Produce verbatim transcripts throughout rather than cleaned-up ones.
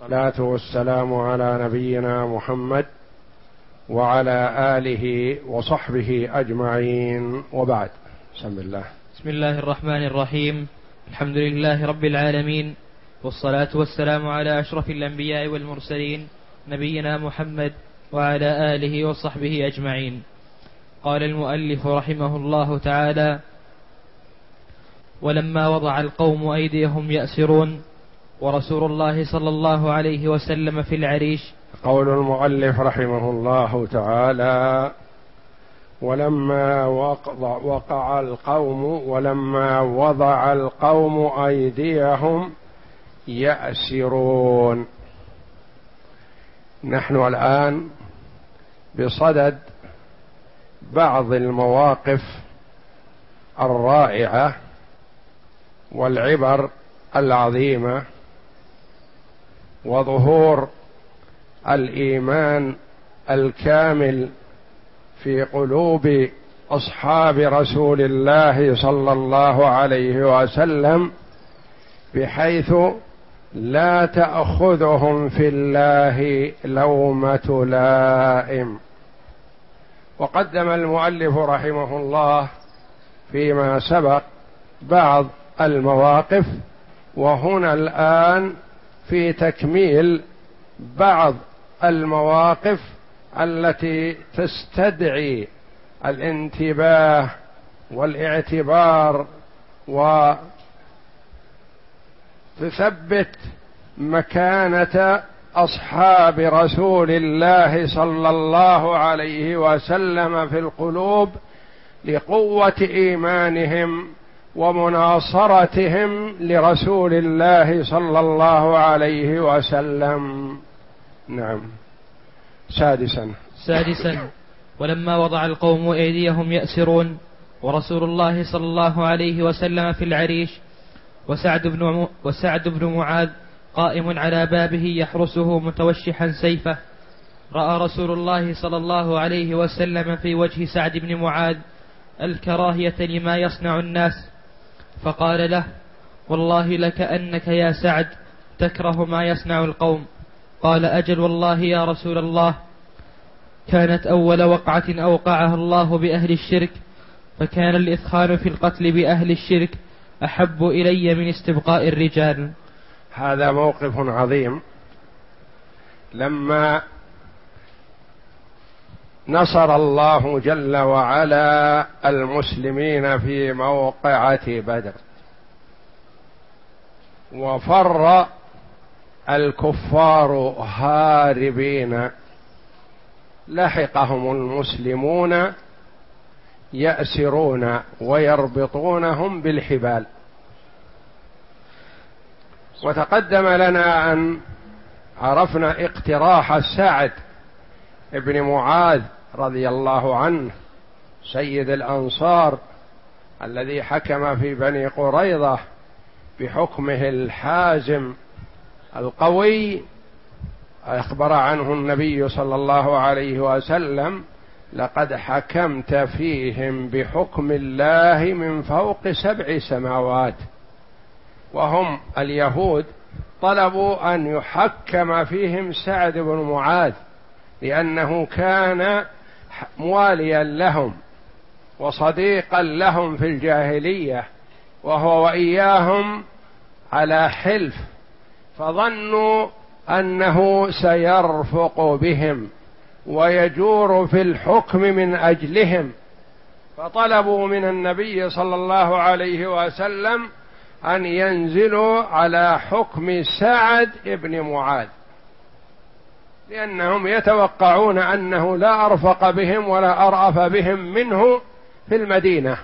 والصلاة والسلام على نبينا محمد وعلى آله وصحبه أجمعين، وبعد. بسم الله بسم الله الرحمن الرحيم. الحمد لله رب العالمين، والصلاة والسلام على أشرف الأنبياء والمرسلين نبينا محمد وعلى آله وصحبه أجمعين. قال المؤلف رحمه الله تعالى: ولما وضع القوم أيديهم يأسرون ورسول الله صلى الله عليه وسلم في العريش. قول المؤلف رحمه الله تعالى: ولما وقع القوم ولما وضع القوم أيديهم يأسرون. نحن الآن بصدد بعض المواقف الرائعة والعبر العظيمة وظهور الإيمان الكامل في قلوب أصحاب رسول الله صلى الله عليه وسلم، بحيث لا تأخذهم في الله لومة لائم. وقدم المؤلف رحمه الله فيما سبق بعض المواقف، وهنا الآن في تكميل بعض المواقف التي تستدعي الانتباه والاعتبار وتثبت مكانة أصحاب رسول الله صلى الله عليه وسلم في القلوب لقوة إيمانهم ومناصرتهم لرسول الله صلى الله عليه وسلم. نعم. سادسا سادسا ولما وضع القوم أيديهم يأسرون ورسول الله صلى الله عليه وسلم في العريش وسعد بن, وسعد بن معاذ قائم على بابه يحرسه متوشحا سيفه، رأى رسول الله صلى الله عليه وسلم في وجه سعد بن معاذ الكراهية لما يصنع الناس، فقال له: والله لكأنك يا سعد تكره ما يصنع القوم. قال: أجل والله يا رسول الله، كانت أول وقعة أوقعها الله بأهل الشرك، فكان الإثخان في القتل بأهل الشرك أحب إلي من استبقاء الرجال. هذا موقف عظيم. لما نصر الله جل وعلا المسلمين في موقعة بدر وفر الكفار هاربين، لحقهم المسلمون يأسرون ويربطونهم بالحبال. وتقدم لنا أن عرفنا اقتراح سعد ابن معاذ رضي الله عنه سيد الأنصار الذي حكم في بني قريظة بحكمه الحازم القوي. أخبر عنه النبي صلى الله عليه وسلم: لقد حكمت فيهم بحكم الله من فوق سبع سماوات. وهم اليهود طلبوا أن يحكم فيهم سعد بن معاذ لأنه كان مواليا لهم وصديقا لهم في الجاهلية، وهو وإياهم على حلف، فظنوا أنه سيرفق بهم ويجور في الحكم من أجلهم، فطلبوا من النبي صلى الله عليه وسلم أن ينزلوا على حكم سعد بن معاذ، لأنهم يتوقعون أنه لا أرفق بهم ولا أرأف بهم منه في المدينة.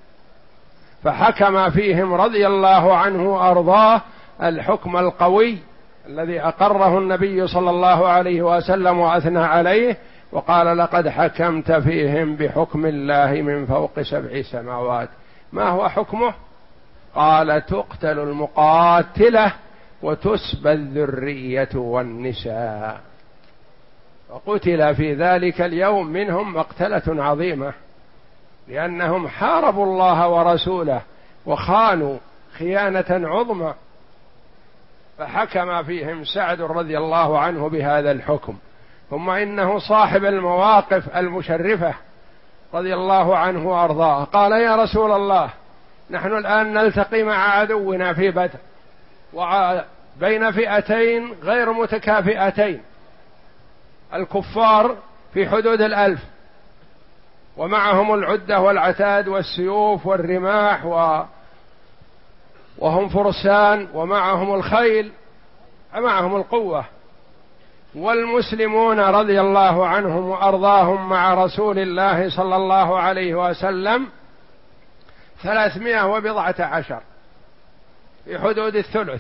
فحكم فيهم رضي الله عنه وأرضاه الحكم القوي الذي أقره النبي صلى الله عليه وسلم وأثنى عليه، وقال: لقد حكمت فيهم بحكم الله من فوق سبع سماوات. ما هو حكمه؟ قال: تقتل المقاتلة وتسبى الذرية والنساء. وقتل في ذلك اليوم منهم مقتلة عظيمة، لأنهم حاربوا الله ورسوله وخانوا خيانة عظمى. فحكم فيهم سعد رضي الله عنه بهذا الحكم. ثم إنه صاحب المواقف المشرفة رضي الله عنه وأرضاه قال: يا رسول الله، نحن الآن نلتقي مع عدونا في بدر وبين فئتين غير متكافئتين، الكفار في حدود الألف ومعهم العدة والعتاد والسيوف والرماح و... وهم فرسان ومعهم الخيل، معهم القوة، والمسلمون رضي الله عنهم وأرضاهم مع رسول الله صلى الله عليه وسلم ثلاثمائة وبضعة عشر في حدود الثلث،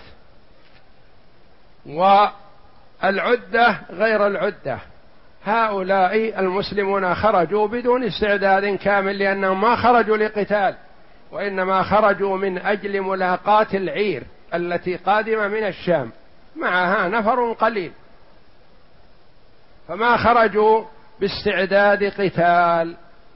والعدة غير العدة. هؤلاء المسلمون خرجوا بدون استعداد كامل، لأنهم ما خرجوا لقتال، وإنما خرجوا من أجل ملاقاة العير التي قادمة من الشام، معها نفر قليل، فما خرجوا باستعداد قتال.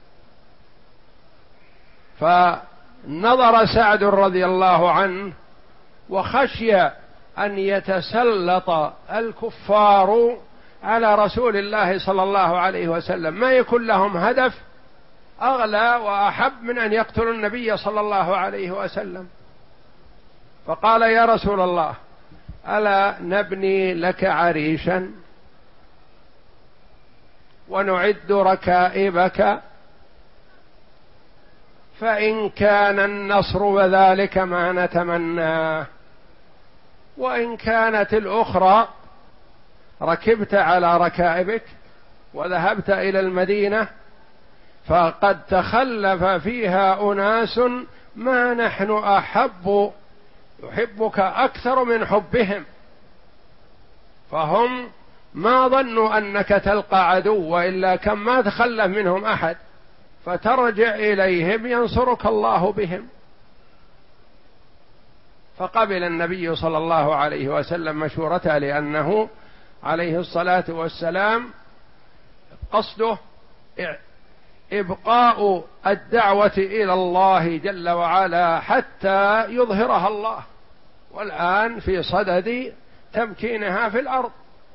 فنظر سعد رضي الله عنه وخشي أن يتسلط الكفار على رسول الله صلى الله عليه وسلم، ما يكون لهم هدف أغلى وأحب من أن يقتلوا النبي صلى الله عليه وسلم. فقال: يا رسول الله، ألا نبني لك عريشا ونعد ركائبك، فإن كان النصر وذلك ما نتمناه، وإن كانت الأخرى ركبت على ركائبك وذهبت إلى المدينة فقد تخلف فيها أناس ما نحن أحب يحبك أكثر من حبهم، فهم ما ظنوا أنك تلقى عدو، وإلا كم ما تخلف منهم أحد، فترجع إليهم ينصرك الله بهم. فقبل النبي صلى الله عليه وسلم مشورته، لأنه عليه الصلاة والسلام قصده إبقاء الدعوة إلى الله جل وعلا حتى يظهرها الله، والآن في صدد تمكينها في الأرض.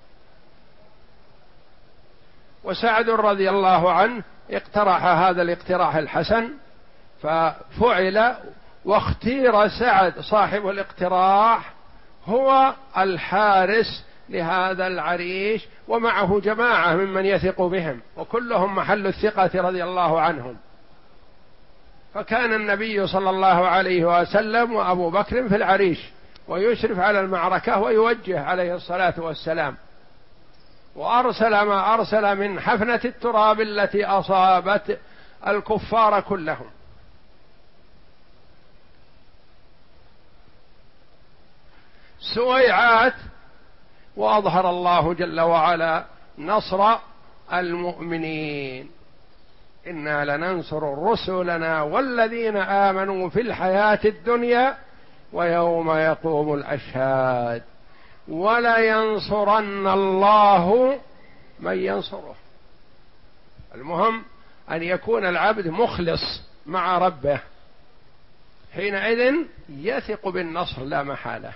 وسعد رضي الله عنه اقترح هذا الاقتراح الحسن ففعل، واختير سعد صاحب الاقتراح هو الحارس لهذا العريش، ومعه جماعة ممن يثق بهم، وكلهم محل الثقة رضي الله عنهم. فكان النبي صلى الله عليه وسلم وأبو بكر في العريش، ويشرف على المعركة ويوجه عليه الصلاة والسلام، وأرسل ما أرسل من حفنة التراب التي أصابت الكفار كلهم. سويعات، وأظهر الله جل وعلا نصر المؤمنين: إنا لننصر رسلنا والذين آمنوا في الحياة الدنيا ويوم يقوم الأشهاد ولينصرن الله من ينصره. المهم أن يكون العبد مخلص مع ربه، حينئذ يثق بالنصر لا محالة،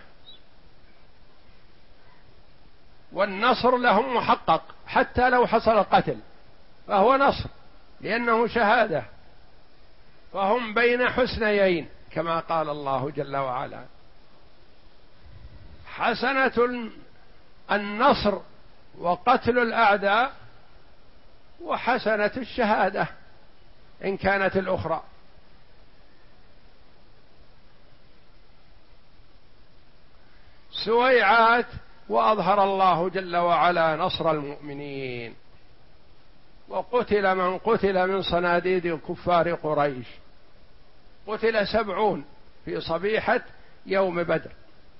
والنصر لهم محقق حتى لو حصل قتل فهو نصر، لأنه شهادة، فهم بين حسنيين كما قال الله جل وعلا: حسنة النصر وقتل الأعداء، وحسنة الشهادة إن كانت الأخرى. سويعات، وأظهر الله جل وعلا نصر المؤمنين، وقتل من قتل من صناديد كفار قريش، قتل سبعون في صبيحة يوم بدر،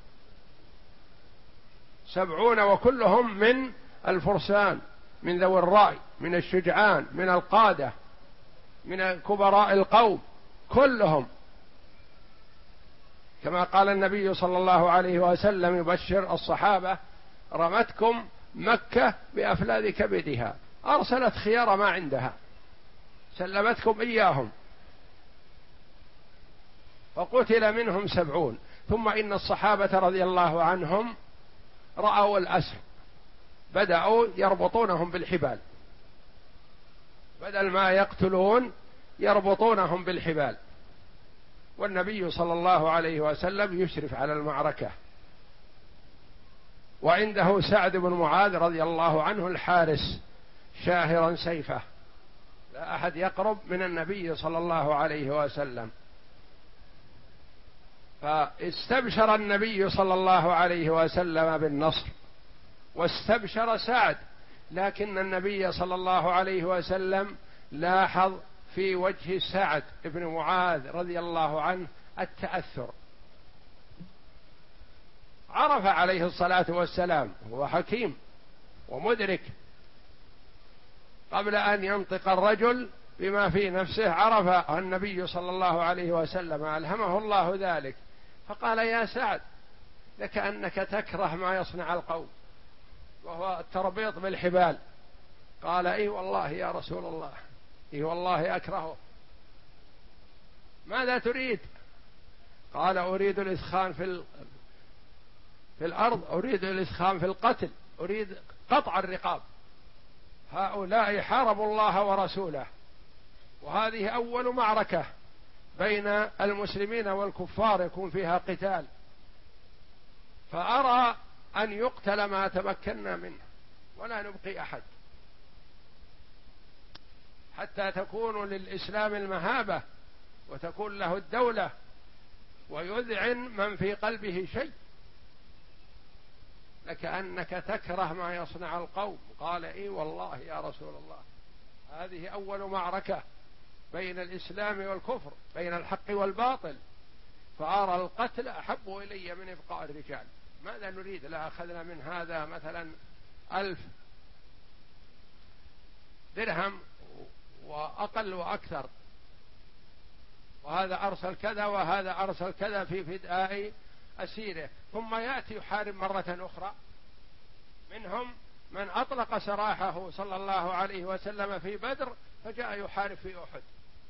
سبعون وكلهم من الفرسان، من ذوي الرأي، من الشجعان، من القادة، من كبراء القوم، كلهم كما قال النبي صلى الله عليه وسلم يبشر الصحابة: رمتكم مكة بأفلاذ كبدها، أرسلت خيار ما عندها، سلمتكم إياهم، فقتل منهم سبعون. ثم إن الصحابة رضي الله عنهم رأوا الأسر، بدأوا يربطونهم بالحبال، بدل ما يقتلون يربطونهم بالحبال، والنبي صلى الله عليه وسلم يشرف على المعركة، وعنده سعد بن معاذ رضي الله عنه الحارس شاهرا سيفه، لا أحد يقرب من النبي صلى الله عليه وسلم. فاستبشر النبي صلى الله عليه وسلم بالنصر، واستبشر سعد، لكن النبي صلى الله عليه وسلم لاحظ في وجه سعد بن معاذ رضي الله عنه التأثر، عرف عليه الصلاة والسلام، هو حكيم ومدرك، قبل أن ينطق الرجل بما في نفسه عرف النبي صلى الله عليه وسلم، ألهمه الله ذلك، فقال: يا سعد، لكأنك تكره ما يصنع القوم، وهو التربيط بالحبال. قال: اي والله يا رسول الله، اي والله أكرهه. ماذا تريد؟ قال: أريد الإثخان في ال... في الأرض، أريد الإثخان في القتل، أريد قطع الرقاب. هؤلاء حاربوا الله ورسوله، وهذه أول معركة بين المسلمين والكفار يكون فيها قتال، فأرى أن يقتل ما تمكنا منه ولا نبقي أحد، حتى تكون للإسلام المهابة وتكون له الدولة، ويذعن من في قلبه شيء. لكأنك تكره ما يصنع القوم. قال: اي والله يا رسول الله، هذه أول معركة بين الإسلام والكفر، بين الحق والباطل، فأرى القتل أحب إلي من إبقاء الرجال. ماذا نريد؟ لا أخذنا من هذا مثلا ألف درهم وأقل وأكثر، وهذا أرسل كذا وهذا أرسل كذا في فداء أسيره، ثم يأتي يحارب مرة أخرى. منهم من أطلق سراحه صلى الله عليه وسلم في بدر فجاء يحارب في أحد.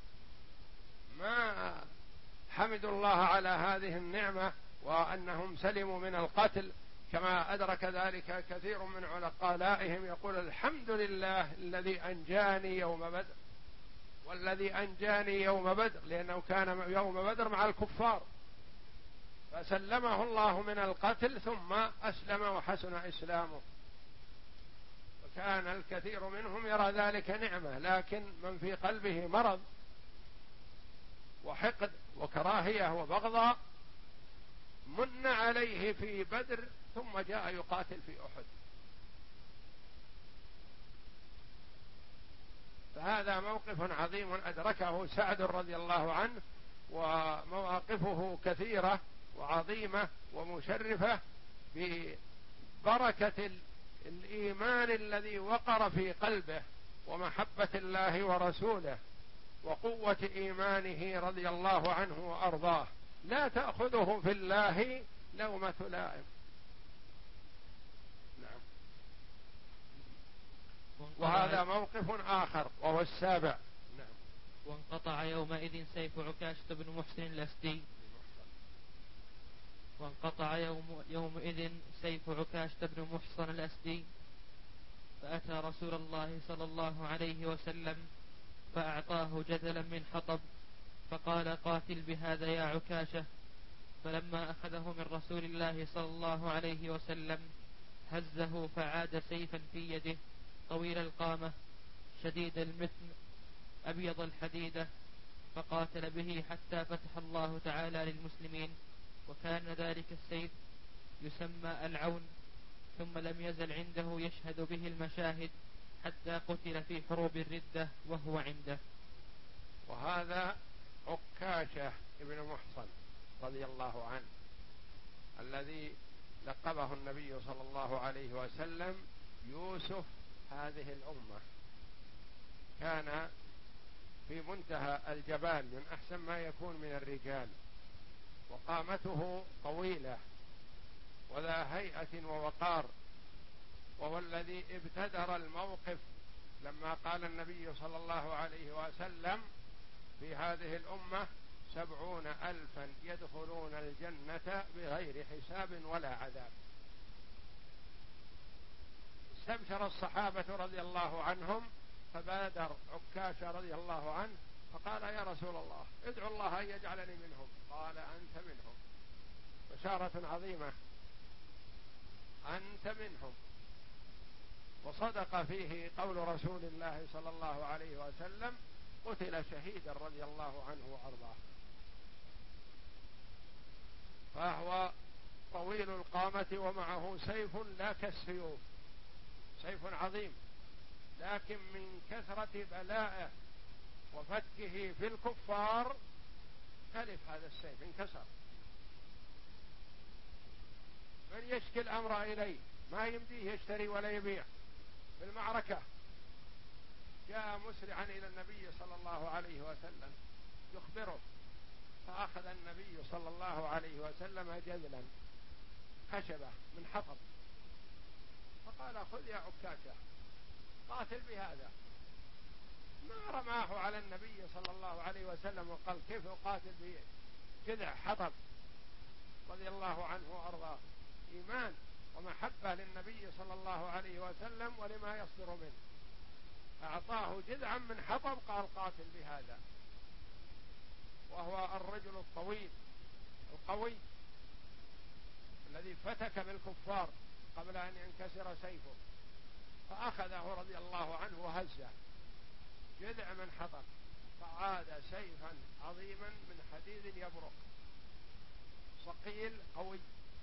ما حمدوا الله على هذه النعمة وأنهم سلموا من القتل، كما أدرك ذلك كثير من عقلائهم، يقول: الحمد لله الذي أنجاني يوم بدر، والذي أنجاني يوم بدر، لأنه كان يوم بدر مع الكفار، فسلمه الله من القتل ثم أسلم وحسن إسلامه. وكان الكثير منهم يرى ذلك نعمة، لكن من في قلبه مرض وحقد وكراهية وبغضاء من عليه في بدر ثم جاء يقاتل في أحد. فهذا موقف عظيم أدركه سعد رضي الله عنه، ومواقفه كثيرة وعظيمة ومشرفة ببركة الإيمان الذي وقر في قلبه، ومحبة الله ورسوله، وقوة إيمانه رضي الله عنه وأرضاه، لا تأخذه في الله لومة لائم. نعم. وهذا موقف آخر وهو السابع. نعم. وانقطع يومئذ سيف عكاشة بن محسن الأسدي وانقطع يوم يومئذ سيف عكاشة بن محصن الأسدي، فأتى رسول الله صلى الله عليه وسلم فأعطاه جدلا من حطب، فقال: قاتل بهذا يا عكاشة. فلما أخذه من رسول الله صلى الله عليه وسلم هزه فعاد سيفا في يده طويل القامة شديد المتن أبيض الحديدة، فقاتل به حتى فتح الله تعالى للمسلمين. وكان ذلك السيف يسمى العون، ثم لم يزل عنده يشهد به المشاهد حتى قتل في حروب الردة وهو عنده. وهذا عكاشة ابن محصن رضي الله عنه الذي لقبه النبي صلى الله عليه وسلم يوسف هذه الأمة، كان في منتهى الجبان، من أحسن ما يكون من الرجال، وقامته طويلة وذا هيئة ووقار، وهو الذي ابتدر الموقف لما قال النبي صلى الله عليه وسلم في هذه الأمة: سبعون ألفا يدخلون الجنة بغير حساب ولا عذاب. استبشر الصحابة رضي الله عنهم، فبادر عكاشة رضي الله عنه فقال: يا رسول الله ادعو الله أن يجعلني منهم. قال: أنت منهم، بشارة عظيمة، أنت منهم. وصدق فيه قول رسول الله صلى الله عليه وسلم: قتل شهيدا رضي الله عنه وأرضاه. فهو طويل القامة ومعه سيف لا كالسيوف، سيف عظيم، لكن من كثرة بلائه وفتكه في الكفار تلف هذا السيف، انكسر. من يشكي الأمر إليه، ما يمديه يشتري ولا يبيع في المعركة. جاء مسرعا إلى النبي صلى الله عليه وسلم يخبره، فأخذ النبي صلى الله عليه وسلم جذلا خشبة من حطب، فقال: خذ يا عكاشة قاتل بهذا. ما رماه على النبي صلى الله عليه وسلم وقال: كيف أقاتل بجذع حطب؟ رضي الله عنه وأرضاه، إيمان ومحبة للنبي صلى الله عليه وسلم ولما يصدر منه. أعطاه جذعا من حطب قال: قاتل بهذا. وهو الرجل الطويل القوي الذي فتك بالكفار قبل أن ينكسر سيفه، فأخذه رضي الله عنه وهزه، جذع من حطب، فعاد سيفا عظيما من حديد يبرق، صقيل قوي،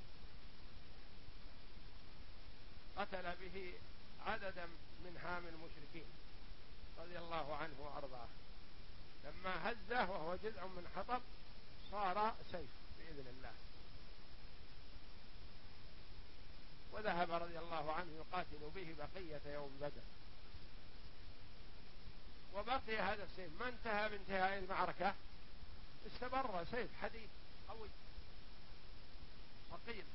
قتل به عددا من هام المشركين رضي الله عنه وأرضاه. لما هزه وهو جذع من حطب صار سيف بإذن الله. وذهب رضي الله عنه يقاتل به بقية يوم بدر. وبقي هذا السيف ما انتهى بانتهاء المعركة، استمر سيف حديد قوي ثقيل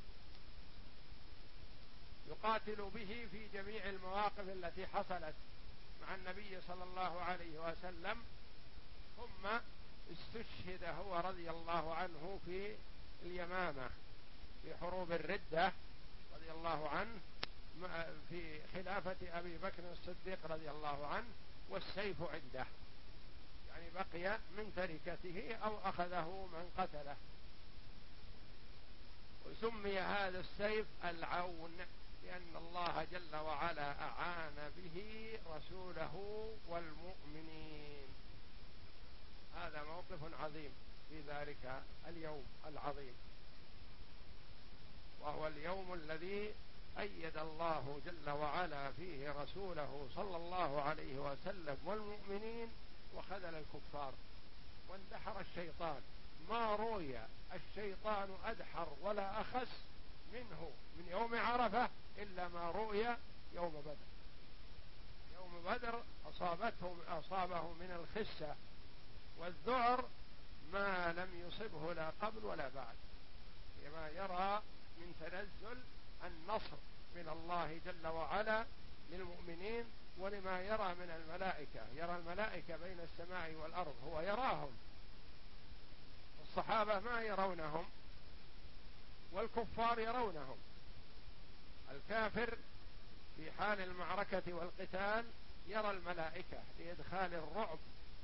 يقاتل به في جميع المواقف التي حصلت مع النبي صلى الله عليه وسلم. ثم استشهد هو رضي الله عنه في اليمامة في حروب الردة رضي الله عنه في خلافة أبي بكر الصديق رضي الله عنه، والسيف عنده، يعني بقي من تركته أو أخذه من قتله. وسمي هذا السيف العون لأن الله جل وعلا أعان به رسوله والمؤمنين. هذا موقف عظيم في ذلك اليوم العظيم، وهو اليوم الذي أيد الله جل وعلا فيه رسوله صلى الله عليه وسلم والمؤمنين، وخذل الكفار واندحر الشيطان. ما روي الشيطان أدحر ولا أخس منه من يوم عرفة إلا ما روي يوم بدر. يوم بدر أصابته أصابه من الخسة والذعر ما لم يصبه لا قبل ولا بعد، كما يرى من تنزل النصر من الله جل وعلا للمؤمنين، ولما يرى من الملائكة. يرى الملائكة بين السماء والأرض، هو يراهم، الصحابة ما يرونهم والكفار يرونهم. الكافر في حال المعركة والقتال يرى الملائكة لإدخال الرعب.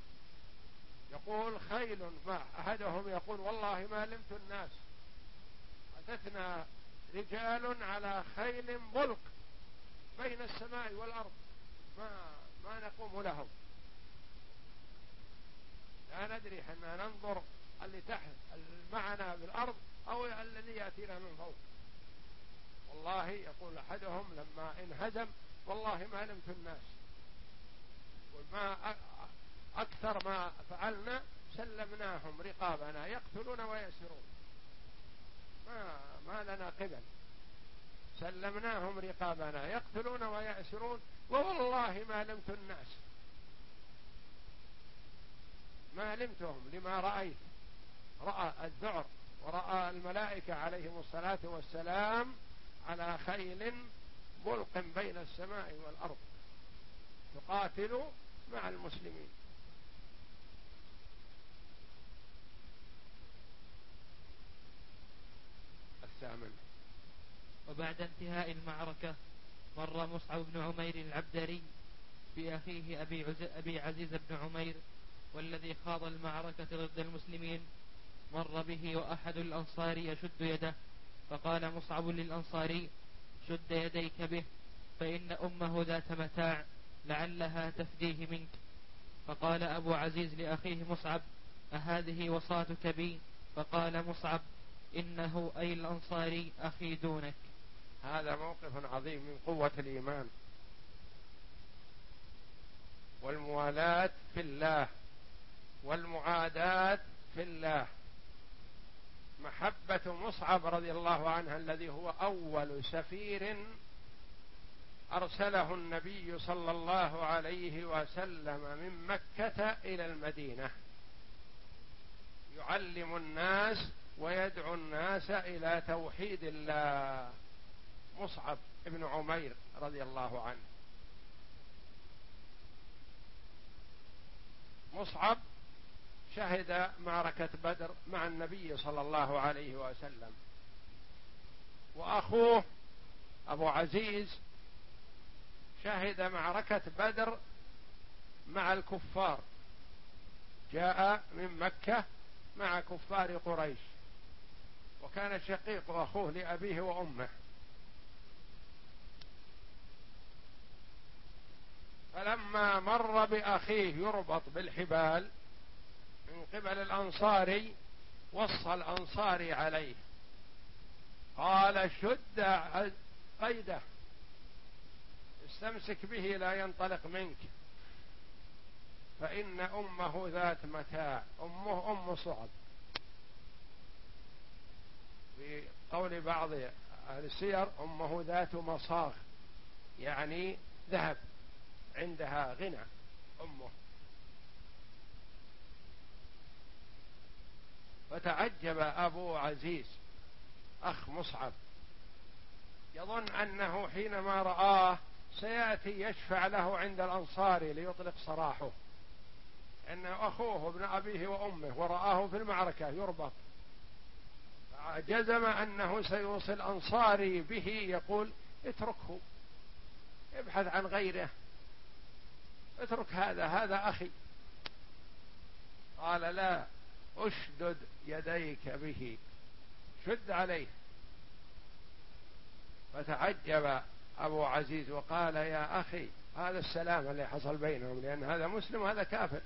يقول خيل، ما أحدهم يقول والله ما لمت الناس، أتتنا رجال على خيل بلق بين السماء والأرض ما ما نقوم لهم، لا ندري حنا ننظر اللي تحت معنا بالأرض أو الذي يأتينا من فوق. والله يقول أحدهم لما انهزم والله ما لمت الناس، وما أكثر ما فعلنا سلمناهم رقابنا يقتلون ويأسرون، ما ما لنا قبل، سلمناهم رقابنا يقتلون ويأسرون، ووالله ما لمت الناس، ما لمتهم لما رأيت. رأى الذعر ورأى الملائكة عليهم الصلاة والسلام على خيل بلق بين السماء والأرض تقاتل مع المسلمين. أجزاء منه. وبعد انتهاء المعركة مر مصعب بن عمير العبدري بأخيه أبي, أبي عزيز بن عمير والذي خاض المعركة ضد المسلمين، مر به وأحد الأنصار يشد يده، فقال مصعب للأنصاري: شد يديك به، فإن أمه ذات متاع لعلها تفديه منك. فقال أبو عزيز لأخيه مصعب: أهذه وصاتك بي؟ فقال مصعب: إنه أي الأنصاري أخي دونك. هذا موقف عظيم من قوة الإيمان والموالاة في الله والمعاداة في الله. محبة مصعب رضي الله عنه الذي هو أول سفير أرسله النبي صلى الله عليه وسلم من مكة إلى المدينة يعلم الناس ويدعو الناس إلى توحيد الله. مصعب ابن عمير رضي الله عنه. مصعب شهد معركة بدر مع النبي صلى الله عليه وسلم، وأخوه أبو عزيز شهد معركة بدر مع الكفار، جاء من مكة مع كفار قريش، وكان شقيق أخوه لأبيه وأمه. فلما مر بأخيه يربط بالحبال من قبل الأنصاري وصى الأنصاري عليه، قال: شد قيده، استمسك به لا ينطلق منك، فإن أمه ذات متاع. أمه أم مصعب، في قول بعض أهل السير أمه ذات مصاغ، يعني ذهب، عندها غنى أمه. فتعجب أبو عزيز أخ مصعب، يظن أنه حينما رآه سيأتي يشفع له عند الأنصاري ليطلق سراحه، أنه أخوه ابن أبيه وأمه ورآه في المعركة يربط، جزم أنه سيوصل الأنصاري به يقول: اتركه، ابحث عن غيره، اترك هذا، هذا أخي. قال: لا، اشدد يديك به، شد عليه. فتعجب أبو عزيز وقال: يا أخي، هذا السلام اللي حصل بينهم، لأن هذا مسلم وهذا كافر.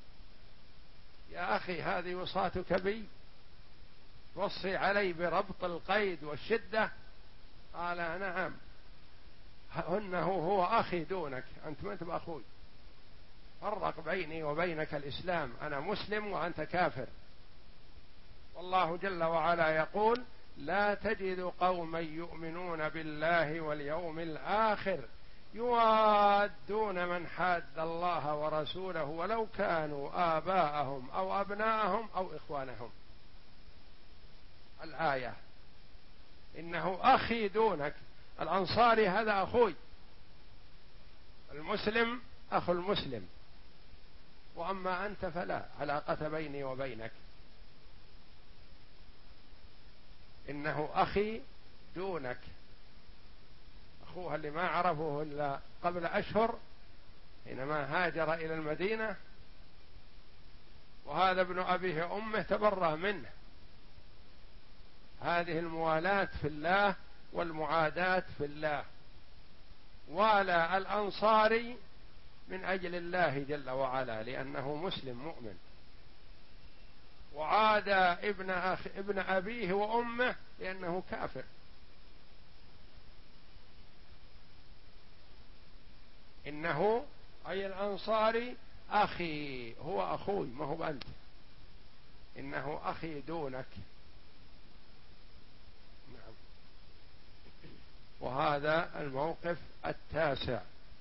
يا أخي، هذه وصاتك بي، وصي علي بربط القيد والشدة. قال: نعم، إنه هو أخي دونك، أنت ما أنت بأخوي، فرق بيني وبينك الإسلام، أنا مسلم وأنت كافر. والله جل وعلا يقول: لا تجد قوما يؤمنون بالله واليوم الآخر يوادون من حاد الله ورسوله ولو كانوا آباءهم أو أبناءهم أو إخوانهم. الآية: إنه أخي دونك. الأنصاري هذا أخوي، المسلم أخو المسلم، وأما أنت فلا علاقة بيني وبينك. إنه أخي دونك. أخوها اللي ما عرفه إلا قبل أشهر حينما هاجر إلى المدينة، وهذا ابن أبيه أمه تبرأ منه. هذه الموالاة في الله والمعاداة في الله. والى الأنصاري من أجل الله جل وعلا لأنه مسلم مؤمن، وعاد ابن أخ ابن أبيه وأمه لأنه كافر. إنه أي الأنصاري أخي، هو أخوي ما هو أنت، إنه أخي دونك. نعم. وهذا الموقف التاسع.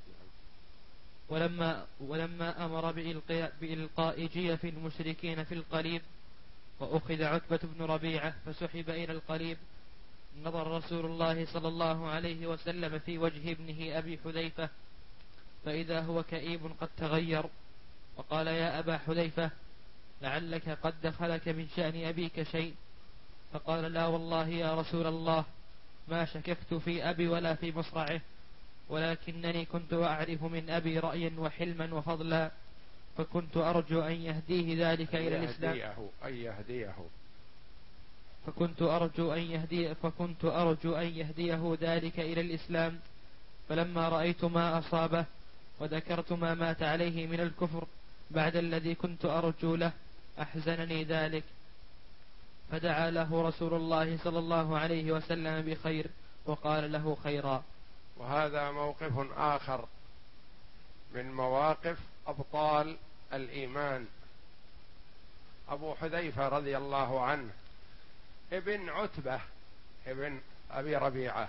ولما ولما أمر بإلقاء, بإلقاء جيف المشركين في القليب، وأخذ عتبة بن ربيعة فسحب إلى القليب، نظر رسول الله صلى الله عليه وسلم في وجه ابنه أبي حذيفة فإذا هو كئيب قد تغير، وقال: يا أبا حذيفة، لعلك قد دخلك من شأن أبيك شيء. فقال لا والله يا رسول الله ما شككت في أبي ولا في مصرعه، ولكنني كنت أعرف من أبي رأيا وحلما وفضلا، فكنت أرجو أن يهديه ذلك إلى الإسلام أن يهديه فكنت أرجو أن يهدي فكنت أرجو أن يهديه ذلك إلى الإسلام. فلما رأيت ما أصابه وذكرت ما مات عليه من الكفر بعد الذي كنت أرجو له أحزنني ذلك، فدعا له رسول الله صلى الله عليه وسلم بخير وقال له خيرا. وهذا موقف آخر من مواقف أبطال الإيمان. أبو حذيفة رضي الله عنه ابن عتبة ابن أبي ربيعة،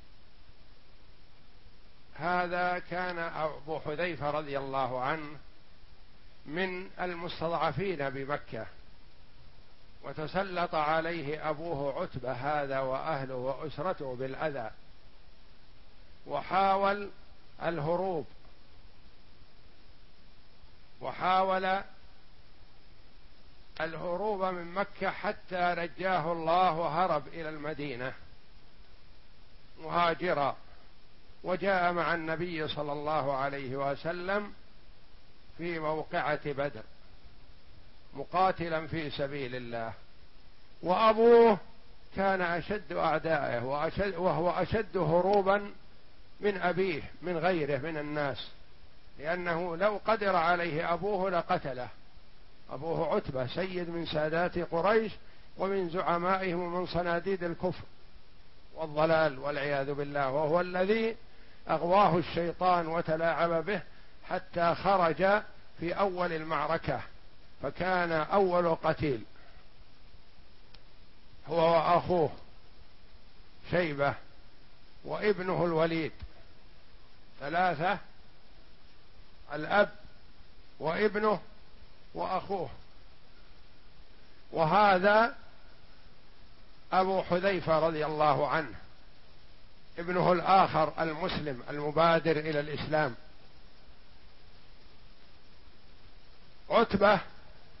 هذا كان أبو حذيفة رضي الله عنه من المستضعفين بمكة، وتسلط عليه أبوه عتبة هذا وأهله وأسرته بالأذى، وحاول الهروب وحاول الهروب من مكة حتى نجاه الله وهرب إلى المدينة مهاجرا، وجاء مع النبي صلى الله عليه وسلم في موقعة بدر مقاتلا في سبيل الله. وأبوه كان أشد أعدائه وأشد وهو أشد هروبا من أبيه من غيره من الناس، لأنه لو قدر عليه أبوه لقتله. أبوه عتبة سيد من سادات قريش ومن زعمائهم ومن صناديد الكفر والضلال والعياذ بالله، وهو الذي أغواه الشيطان وتلاعب به حتى خرج في أول المعركة، فكان أول قتيل هو وأخوه شيبة وابنه الوليد، ثلاثة، الأب وابنه وأخوه. وهذا أبو حذيفة رضي الله عنه ابنه الآخر المسلم المبادر إلى الإسلام. عتبة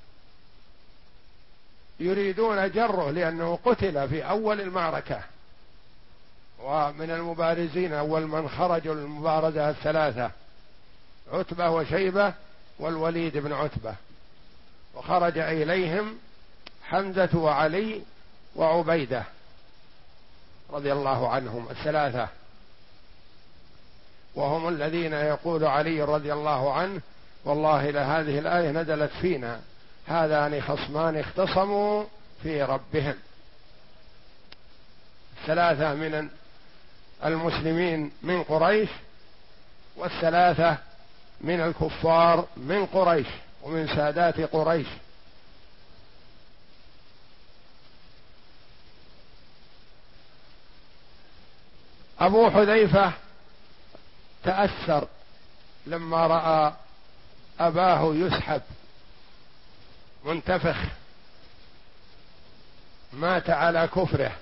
يريدون جره لأنه قتل في أول المعركة، ومن المبارزين أول من خرجوا المبارزة الثلاثة عتبة وشيبة والوليد بن عتبة، وخرج إليهم حمزة وعلي وعبيدة رضي الله عنهم الثلاثة، وهم الذين يقول علي رضي الله عنه والله لهذه الآية نزلت فينا هذان خصمان اختصموا في ربهم. ثلاثة من المسلمين من قريش والثلاثة من الكفار من قريش ومن سادات قريش. أبو حذيفة تأثر لما رأى أباه يسحب منتفخ مات على كفره،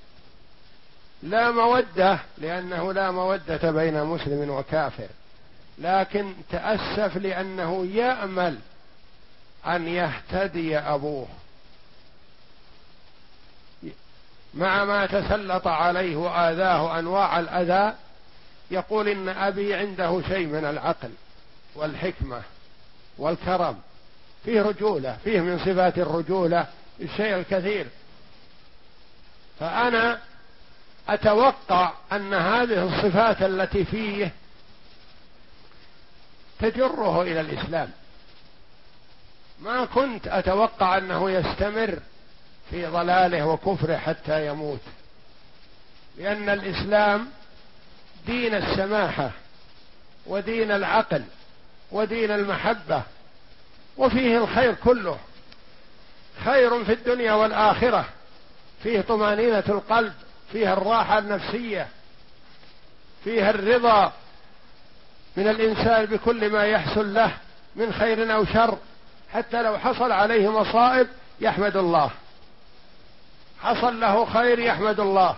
لا مودة لأنه لا مودة بين مسلم وكافر، لكن تأسف لأنه يأمل أن يهتدي أبوه مع ما تسلط عليه وآذاه أنواع الأذى. يقول إن أبي عنده شيء من العقل والحكمة والكرم، فيه رجولة، فيه من صفات الرجولة الشيء الكثير، فأنا أتوقع أن هذه الصفات التي فيه تجره إلى الإسلام. ما كنت أتوقع أنه يستمر في ضلاله وكفره حتى يموت، لأن الإسلام دين السماحة ودين العقل ودين المحبة، وفيه الخير كله، خير في الدنيا والآخرة، فيه طمأنينة القلب، فيه الراحة النفسية، فيه الرضا من الإنسان بكل ما يحصل له من خير أو شر، حتى لو حصل عليه مصائب يحمد الله، حصل له خير يحمد الله،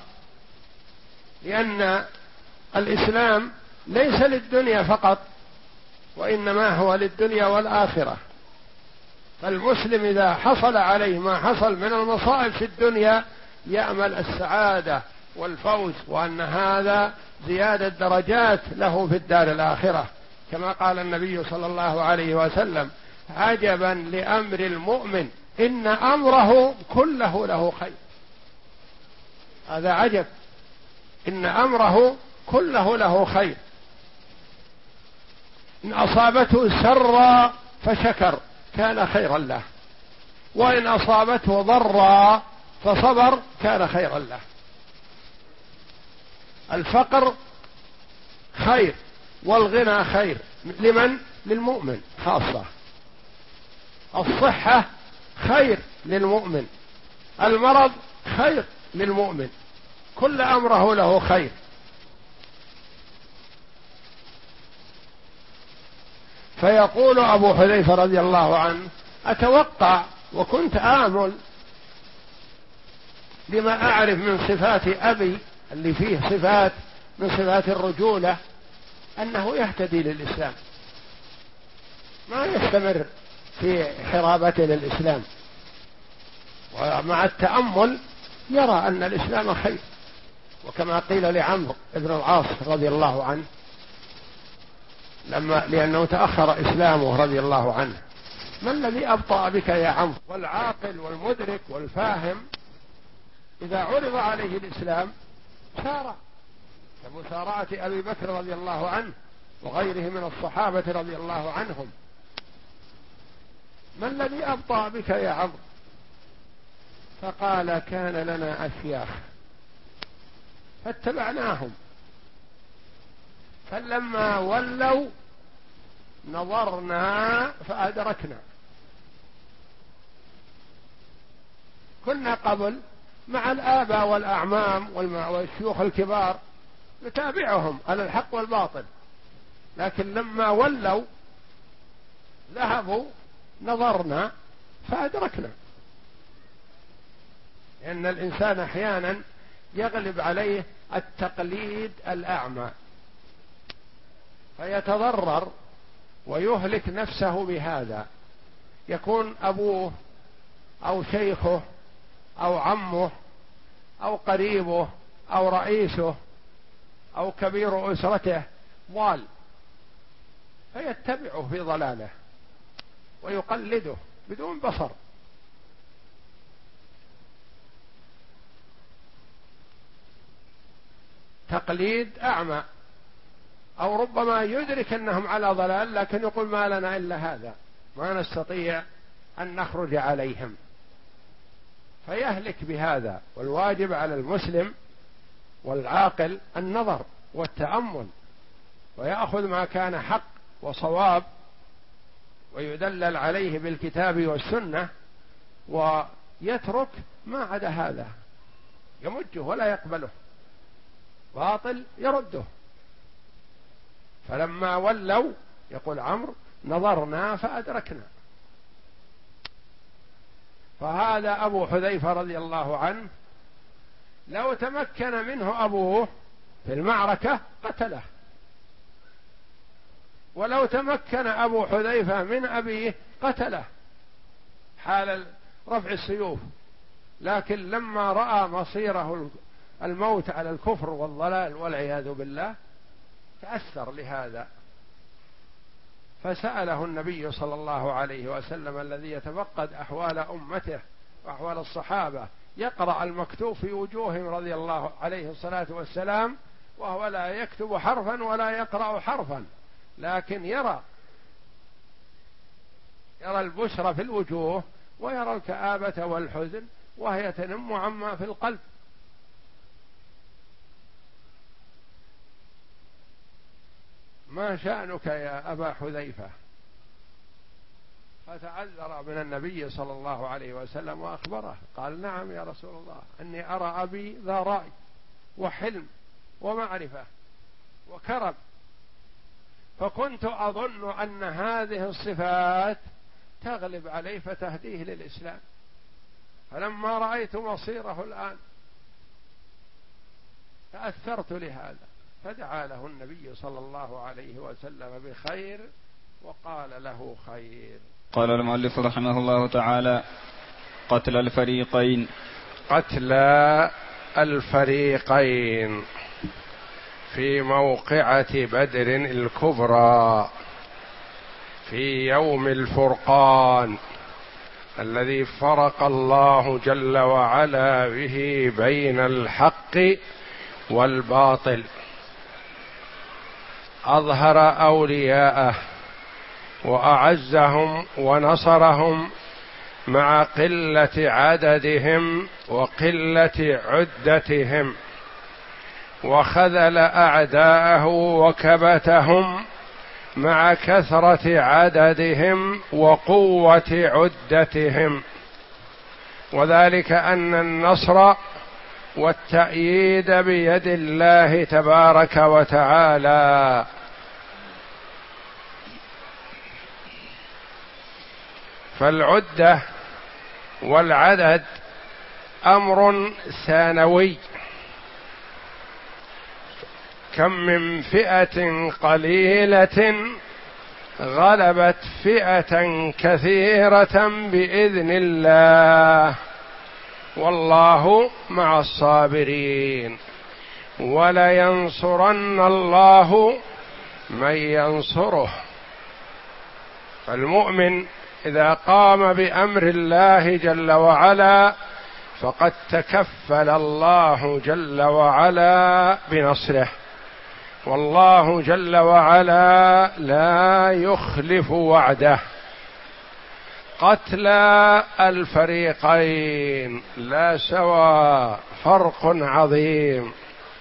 لأن الإسلام ليس للدنيا فقط وإنما هو للدنيا والآخرة. فالمسلم إذا حصل عليه ما حصل من المصائب في الدنيا يأمل السعادة والفوز، وأن هذا زيادة درجات له في الدار الآخرة، كما قال النبي صلى الله عليه وسلم: عجبا لأمر المؤمن إن أمره كله له خير. هذا عجب، إن أمره كله له خير. إن أصابته سرا فشكر كان خيرا له، وإن أصابته ضرا فصبر كان خيرا له. الفقر خير والغنى خير، لمن؟ للمؤمن خاصة. الصحة خير للمؤمن، المرض خير للمؤمن، كل أمره له خير. فيقول أبو حذيفة رضي الله عنه: أتوقع وكنت آمل لما أعرف من صفات أبي اللي فيه صفات من صفات الرجولة أنه يهتدي للإسلام، ما يستمر في حرابته للإسلام، ومع التأمل يرى أن الإسلام خير. وكما قيل لعمرو بن العاص رضي الله عنه لما لأنه تأخر إسلامه رضي الله عنه: ما الذي أبطأ بك يا عمرو؟ والعاقل والمدرك والفاهم إذا عرض عليه الإسلام سارع، كمسارعة أبي بكر رضي الله عنه وغيره من الصحابة رضي الله عنهم. ما الذي أبطأ بك يا عمرو؟ فقال: كان لنا أشياخ فاتبعناهم، فلما ولوا نظرنا فأدركنا. كنا قبل مع الآباء والأعمام والشيوخ الكبار نتابعهم على الحق والباطل، لكن لما ولوا ذهبوا نظرنا فأدركنا. لأن الإنسان أحيانا يغلب عليه التقليد الأعمى فيتضرر ويهلك نفسه بهذا. يكون أبوه أو شيخه أو عمه أو قريبه أو رئيسه أو كبير أسرته ضال، فيتبعه في ضلاله ويقلده بدون بصر. تقليد أعمى، أو ربما يدرك أنهم على ضلال لكن يقول: ما لنا إلا هذا، ما نستطيع أن نخرج عليهم، فيهلك بهذا. والواجب على المسلم والعاقل النظر والتأمل، ويأخذ ما كان حق وصواب ويدلل عليه بالكتاب والسنة، ويترك ما عدا هذا، يمجه ولا يقبله، باطل يرده. فلما ولوا يقول عمرو: نظرنا فأدركنا. فهذا أبو حذيفة رضي الله عنه لو تمكن منه أبوه في المعركة قتله، ولو تمكن أبو حذيفة من أبيه قتله حال رفع السيوف، لكن لما رأى مصيره الموت على الكفر والضلال والعياذ بالله تأثر لهذا، فسأله النبي صلى الله عليه وسلم الذي يتفقد أحوال أمته وأحوال الصحابة، يقرأ المكتوب في وجوههم رضي الله عليه الصلاة والسلام، وهو لا يكتب حرفا ولا يقرأ حرفا، لكن يرى يرى البشرى في الوجوه ويرى الكآبة والحزن وهي تنم عما في القلب. ما شأنك يا أبا حذيفة؟ فتعذر من النبي صلى الله عليه وسلم وأخبره، قال: نعم يا رسول الله، أني أرى أبي ذا رأي وحلم ومعرفة وكرم، فكنت أظن أن هذه الصفات تغلب عليه فتهديه للإسلام، فلما رأيت مصيره الآن تأثرت لهذا، فدعا له النبي صلى الله عليه وسلم بخير وقال له خير. قال المؤلف رحمه الله تعالى: قتل الفريقين قتل الفريقين في موقعة بدر الكبرى في يوم الفرقان الذي فرق الله جل وعلا به بين الحق والباطل، أظهر أولياءه وأعزهم ونصرهم مع قلة عددهم وقلة عدتهم، وخذل أعداءه وكبتهم مع كثرة عددهم وقوة عدتهم، وذلك أن النصر والتأييد بيد الله تبارك وتعالى. فالعدة والعدد أمر ثانوي، كم من فئة قليلة غلبت فئة كثيرة بإذن الله، والله مع الصابرين، ولينصرن الله من ينصره. فالمؤمن إذا قام بأمر الله جل وعلا فقد تكفل الله جل وعلا بنصره، والله جل وعلا لا يخلف وعده. قتل الفريقين لا سوى، فرق عظيم.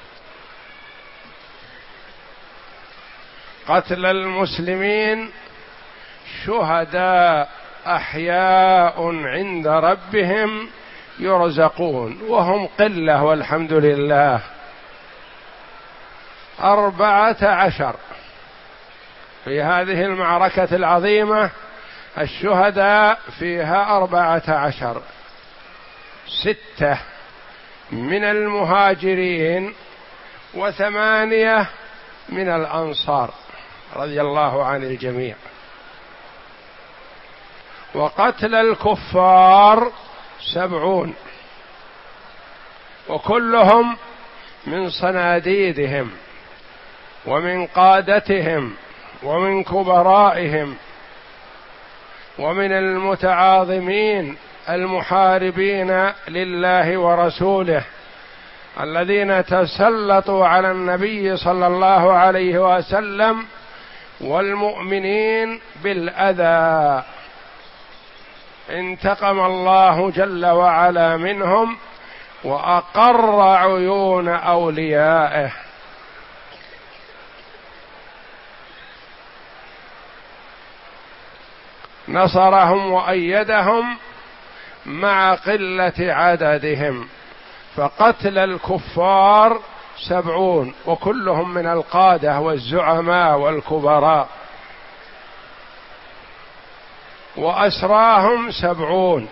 قتل المسلمين شهداء أحياء عند ربهم يرزقون، وهم قلة والحمد لله، أربعة عشر في هذه المعركة العظيمة. الشهداء فيها أربعة عشر، ستة من المهاجرين وثمانية من الأنصار رضي الله عن الجميع. وقتل الكفار سبعون، وكلهم من صناديدهم ومن قادتهم ومن كبرائهم ومن المتعاظمين المحاربين لله ورسوله الذين تسلطوا على النبي صلى الله عليه وسلم والمؤمنين بالأذى. انتقم الله جل وعلا منهم وأقر عيون أوليائه. نصرهم وأيدهم مع قلة عددهم، فقتل الكفار سبعون وكلهم من القادة والزعماء والكبراء، وأسراهم سبعون،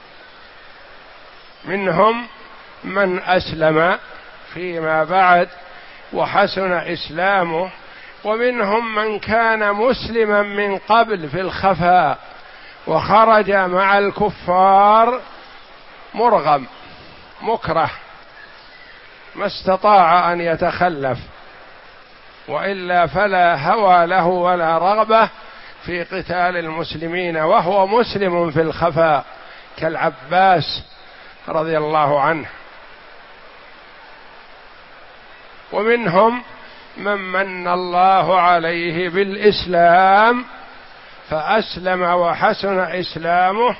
منهم من أسلم فيما بعد وحسن إسلامه، ومنهم من كان مسلما من قبل في الخفاء وخرج مع الكفار مرغم مكره ما استطاع أن يتخلف، وإلا فلا هوى له ولا رغبة في قتال المسلمين، وهو مسلم في الخفاء كالعباس رضي الله عنه. ومنهم من من الله عليه بالإسلام فأسلم وحسن إسلامه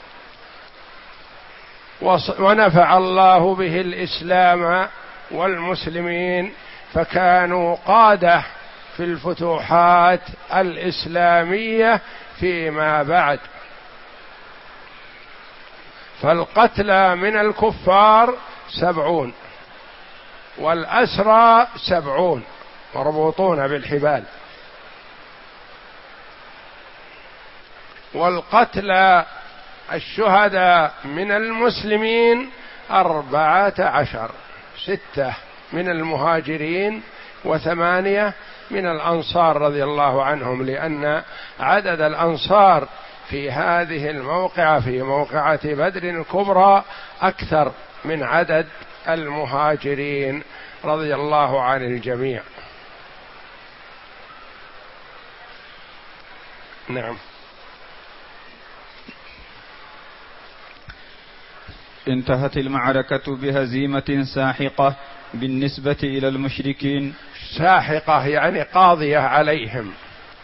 ونفع الله به الإسلام والمسلمين، فكانوا قادة في الفتوحات الإسلامية فيما بعد. فالقتلى من الكفار سبعون، والأسرى سبعون مربوطون بالحبال، والقتلى الشهداء من المسلمين أربعة عشر، ستة من المهاجرين وثمانية من الأنصار رضي الله عنهم، لأن عدد الأنصار في هذه الموقعة في موقعة بدر الكبرى أكثر من عدد المهاجرين رضي الله عن الجميع. نعم. انتهت المعركة بهزيمة ساحقة بالنسبة إلى المشركين. ساحقة يعني قاضية عليهم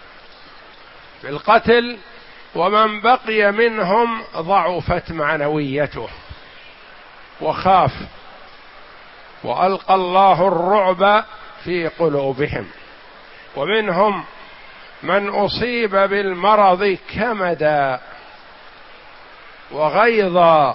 بالقتل، ومن بقي منهم ضعفت معنويته وخاف، وألقى الله الرعب في قلوبهم، ومنهم من أصيب بالمرض كمدا وغيظا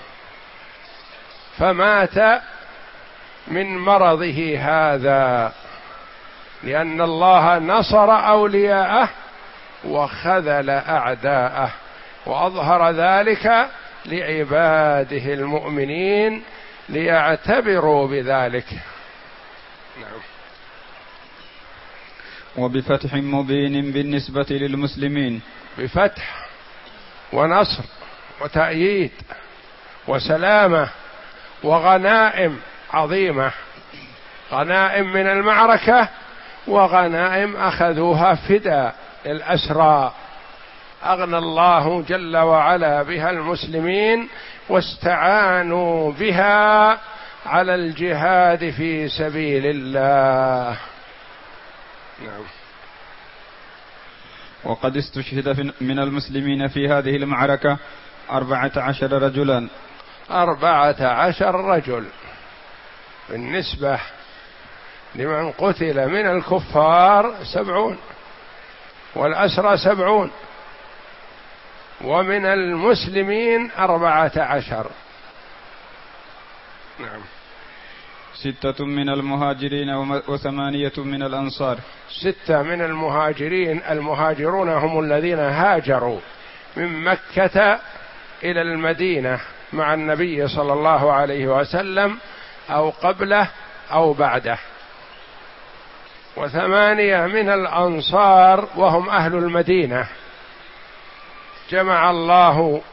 فمات من مرضه هذا، لأن الله نصر أولياءه وخذل أعداءه، وأظهر ذلك لعباده المؤمنين ليعتبروا بذلك. نعم. وبفتح مبين بالنسبة للمسلمين، بفتح ونصر وتأييد وسلامة وغنائم عظيمة، غنائم من المعركة وغنائم أخذوها فداء الأسرى، أغنى الله جل وعلا بها المسلمين واستعانوا بها على الجهاد في سبيل الله. نعم. وقد استشهد من المسلمين في هذه المعركة أربعة عشر رجلا. أربعة عشر رجل بالنسبة لمن قتل من الكفار سبعون، والأسرى سبعون، ومن المسلمين أربعة عشر. نعم. ستة من المهاجرين وثمانية من الأنصار. ستة من المهاجرين، المهاجرون هم الذين هاجروا من مكة إلى المدينة مع النبي صلى الله عليه وسلم أو قبله أو بعده، وثمانية من الأنصار وهم أهل المدينة، جمع الله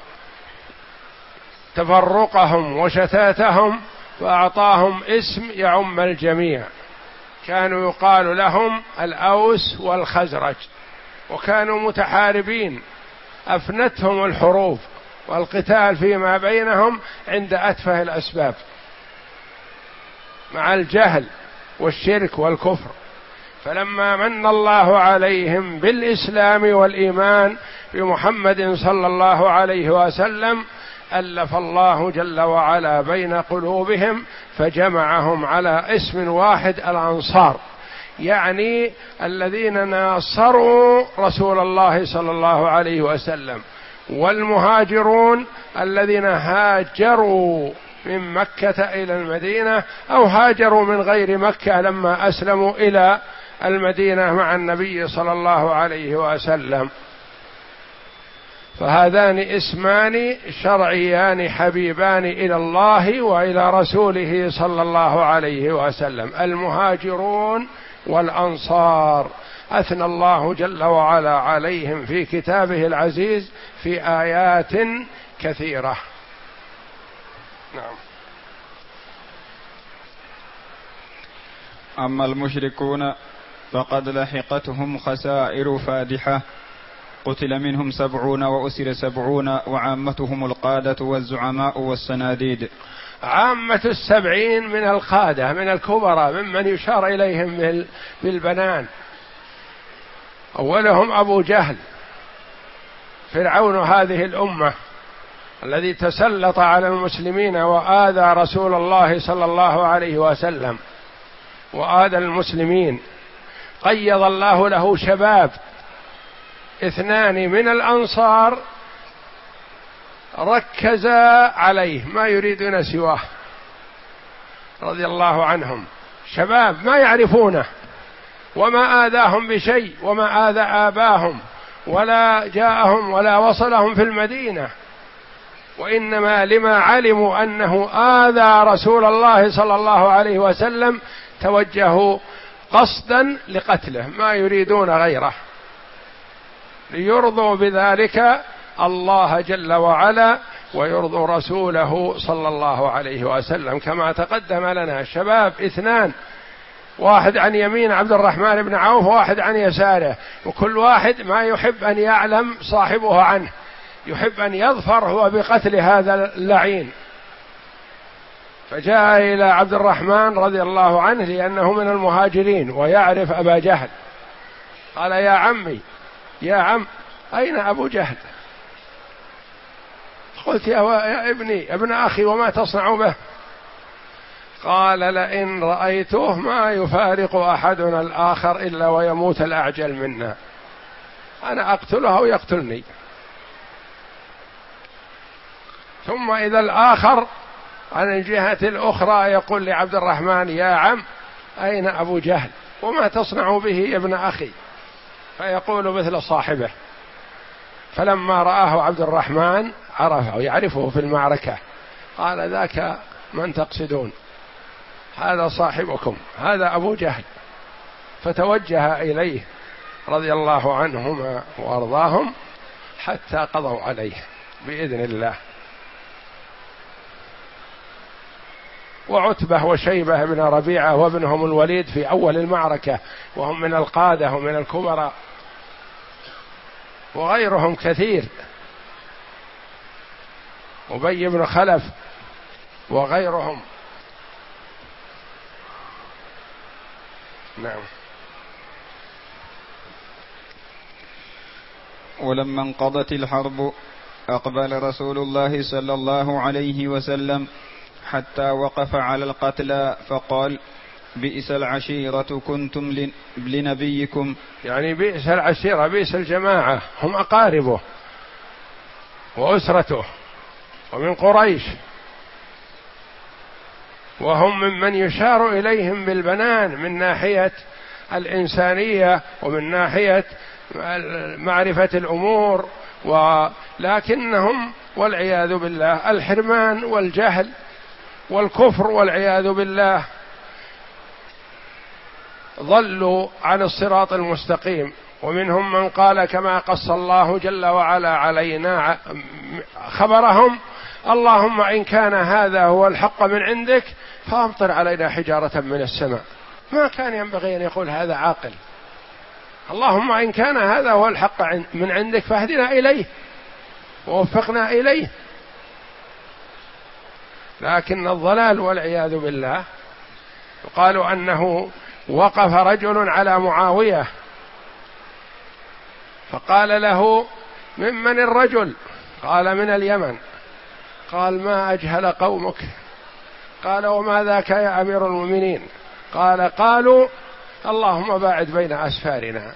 تفرقهم وشتاتهم فأعطاهم اسم يعم الجميع، كانوا يقال لهم الأوس والخزرج، وكانوا متحاربين أفنتهم الحروب والقتال فيما بينهم عند أتفه الأسباب مع الجهل والشرك والكفر، فلما من الله عليهم بالإسلام والإيمان بمحمد صلى الله عليه وسلم ألف الله جل وعلا بين قلوبهم فجمعهم على اسم واحد، الأنصار، يعني الذين ناصروا رسول الله صلى الله عليه وسلم، والمهاجرون الذين هاجروا من مكة إلى المدينة أو هاجروا من غير مكة لما أسلموا إلى المدينة مع النبي صلى الله عليه وسلم. فهذان اسمان شرعيان حبيبان إلى الله وإلى رسوله صلى الله عليه وسلم، المهاجرون والأنصار، أثنى الله جل وعلا عليهم في كتابه العزيز في آيات كثيرة. نعم. أما المشركون فقد لحقتهم خسائر فادحة، قتل منهم سبعون وأسر سبعون، وعامتهم القادة والزعماء والسناديد. عامة السبعين من القادة من الكبرى ممن يشار إليهم بالبنان، أولهم أبو جهل فرعون هذه الأمة الذي تسلط على المسلمين وآذى رسول الله صلى الله عليه وسلم وآذى المسلمين، قيض الله له شباب اثنان من الأنصار ركزا عليه ما يريدون سواه رضي الله عنهم، شباب ما يعرفونه وما آذاهم بشيء وما آذى آباهم ولا جاءهم ولا وصلهم في المدينة، وإنما لما علموا أنه آذى رسول الله صلى الله عليه وسلم توجهوا قصدا لقتله ما يريدون غيره، ليرضوا بذلك الله جل وعلا ويرضوا رسوله صلى الله عليه وسلم، كما تقدم لنا شباب اثنان، واحد عن يمين عبد الرحمن بن عوف وواحد عن يساره، وكل واحد ما يحب أن يعلم صاحبه عنه، يحب أن يظفر هو بقتل هذا اللعين، فجاء إلى عبد الرحمن رضي الله عنه لأنه من المهاجرين ويعرف أبا جهل، قال: يا عمي يا عم أين أبو جهل؟ قلت: يا ابني ابن أخي وما تصنع به؟ قال: لئن رأيته ما يفارق أحدنا الآخر إلا ويموت الأعجل منا، أنا أقتله ويقتلني. ثم إذا الآخر عن الجهة الأخرى يقول لعبد الرحمن: يا عم أين أبو جهل وما تصنع به يا ابن أخي؟ فيقول مثل صاحبه. فلما رآه عبد الرحمن عرفه، يعرفه في المعركة، قال: ذاك من تقصدون، هذا صاحبكم، هذا أبو جهل. فتوجه إليه رضي الله عنهما وأرضاهم حتى قضوا عليه بإذن الله. وعتبة وشيبة بن ربيعة وابنهم الوليد في أول المعركة، وهم من القادة ومن الكبراء، وغيرهم كثير، أبي بن خلف وغيرهم. نعم. ولما انقضت الحرب أقبل رسول الله صلى الله عليه وسلم حتى وقف على القتلى فقال: بئس العشيرة كنتم لنبيكم، يعني بئس العشيرة، بئس الجماعة، هم أقاربه وأسرته ومن قريش، وهم ممن يشار إليهم بالبنان من ناحية الإنسانية ومن ناحية معرفة الأمور، ولكنهم والعياذ بالله الحرمان والجهل والكفر والعياذ بالله ضلوا عن الصراط المستقيم. ومنهم من قال كما قص الله جل وعلا علينا خبرهم: اللهم إن كان هذا هو الحق من عندك فأمطر علينا حجارة من السماء. ما كان ينبغي أن يقول هذا عاقل. اللهم إن كان هذا هو الحق من عندك فاهدنا إليه ووفقنا إليه. لكن الضلال والعياذ بالله. قالوا أنه وقف رجل على معاوية فقال له: ممن الرجل؟ قال: من اليمن. قال: ما أجهل قومك. قال: وما ذاك يا أمير المؤمنين؟ قال: قالوا اللهم باعد بين أسفارنا.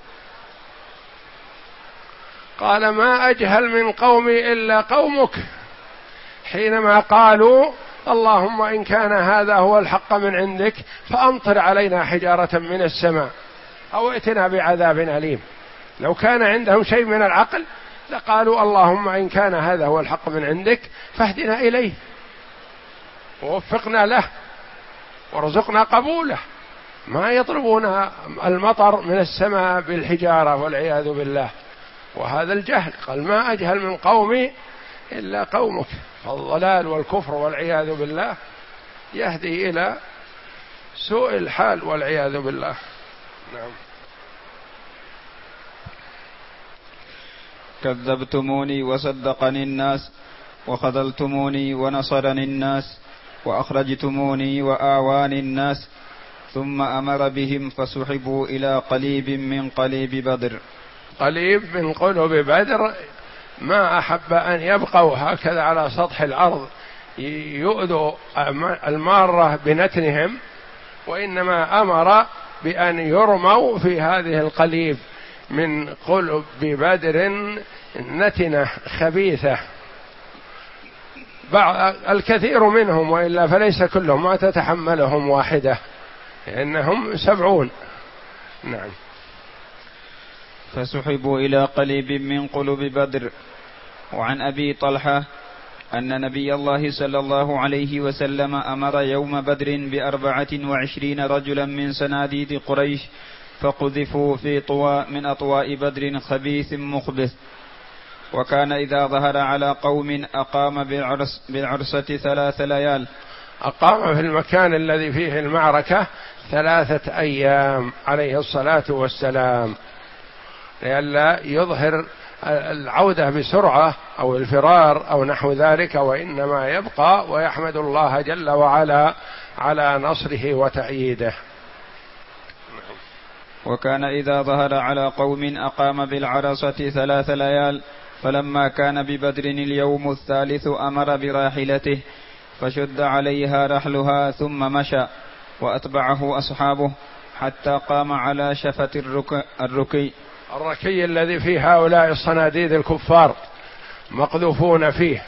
قال: ما أجهل من قومي إلا قومك، حينما قالوا اللهم إن كان هذا هو الحق من عندك فأمطر علينا حجارة من السماء أو ائتنا بعذاب أليم. لو كان عندهم شيء من العقل لقالوا اللهم إن كان هذا هو الحق من عندك فاهدنا إليه ووفقنا له وارزقنا قبوله. ما يطلبون المطر من السماء بالحجارة والعياذ بالله، وهذا الجهل. قال: ما أجهل من قومي إلا قومك. فالضلال والكفر والعياذ بالله يهدي إلى سوء الحال والعياذ بالله. نعم. كذبتموني وصدقني الناس، وخذلتموني ونصرني الناس، وأخرجتموني وآواني الناس، ثم أمر بهم فسحبوا إلى قليب من قليب بدر. قليب من قلوب بدر، ما أحب أن يبقوا هكذا على سطح الأرض يؤذوا المارة بنتنهم، وإنما أمر بأن يرموا في هذه القليب من قلوب بدر نتنة خبيثة. بعض الكثير منهم وإلا فليس كلهم ما تتحملهم واحدة، إنهم سبعون. نعم. فسحبوا إلى قليب من قلوب بدر. وعن أبي طلحة أن نبي الله صلى الله عليه وسلم أمر يوم بدر بأربعة وعشرين رجلا من سناديد قريش، فقذفوا في طواء من أطواء بدر خبيث مخبث، وكان إذا ظهر على قوم أقام بالعرس بالعرسة ثلاث ليال. أقام في المكان الذي فيه المعركة ثلاثة أيام عليه الصلاة والسلام لئلا يظهر العودة بسرعة أو الفرار أو نحو ذلك، وإنما يبقى ويحمد الله جل وعلا على نصره وتأييده. وكان إذا ظهر على قوم أقام بالعرصة ثلاث ليال، فلما كان ببدر اليوم الثالث أمر براحلته فشد عليها رحلها ثم مشى وأتبعه أصحابه حتى قام على شفة الرك... الركي الركي الذي فيه هؤلاء الصناديد الكفار مقذوفون فيه.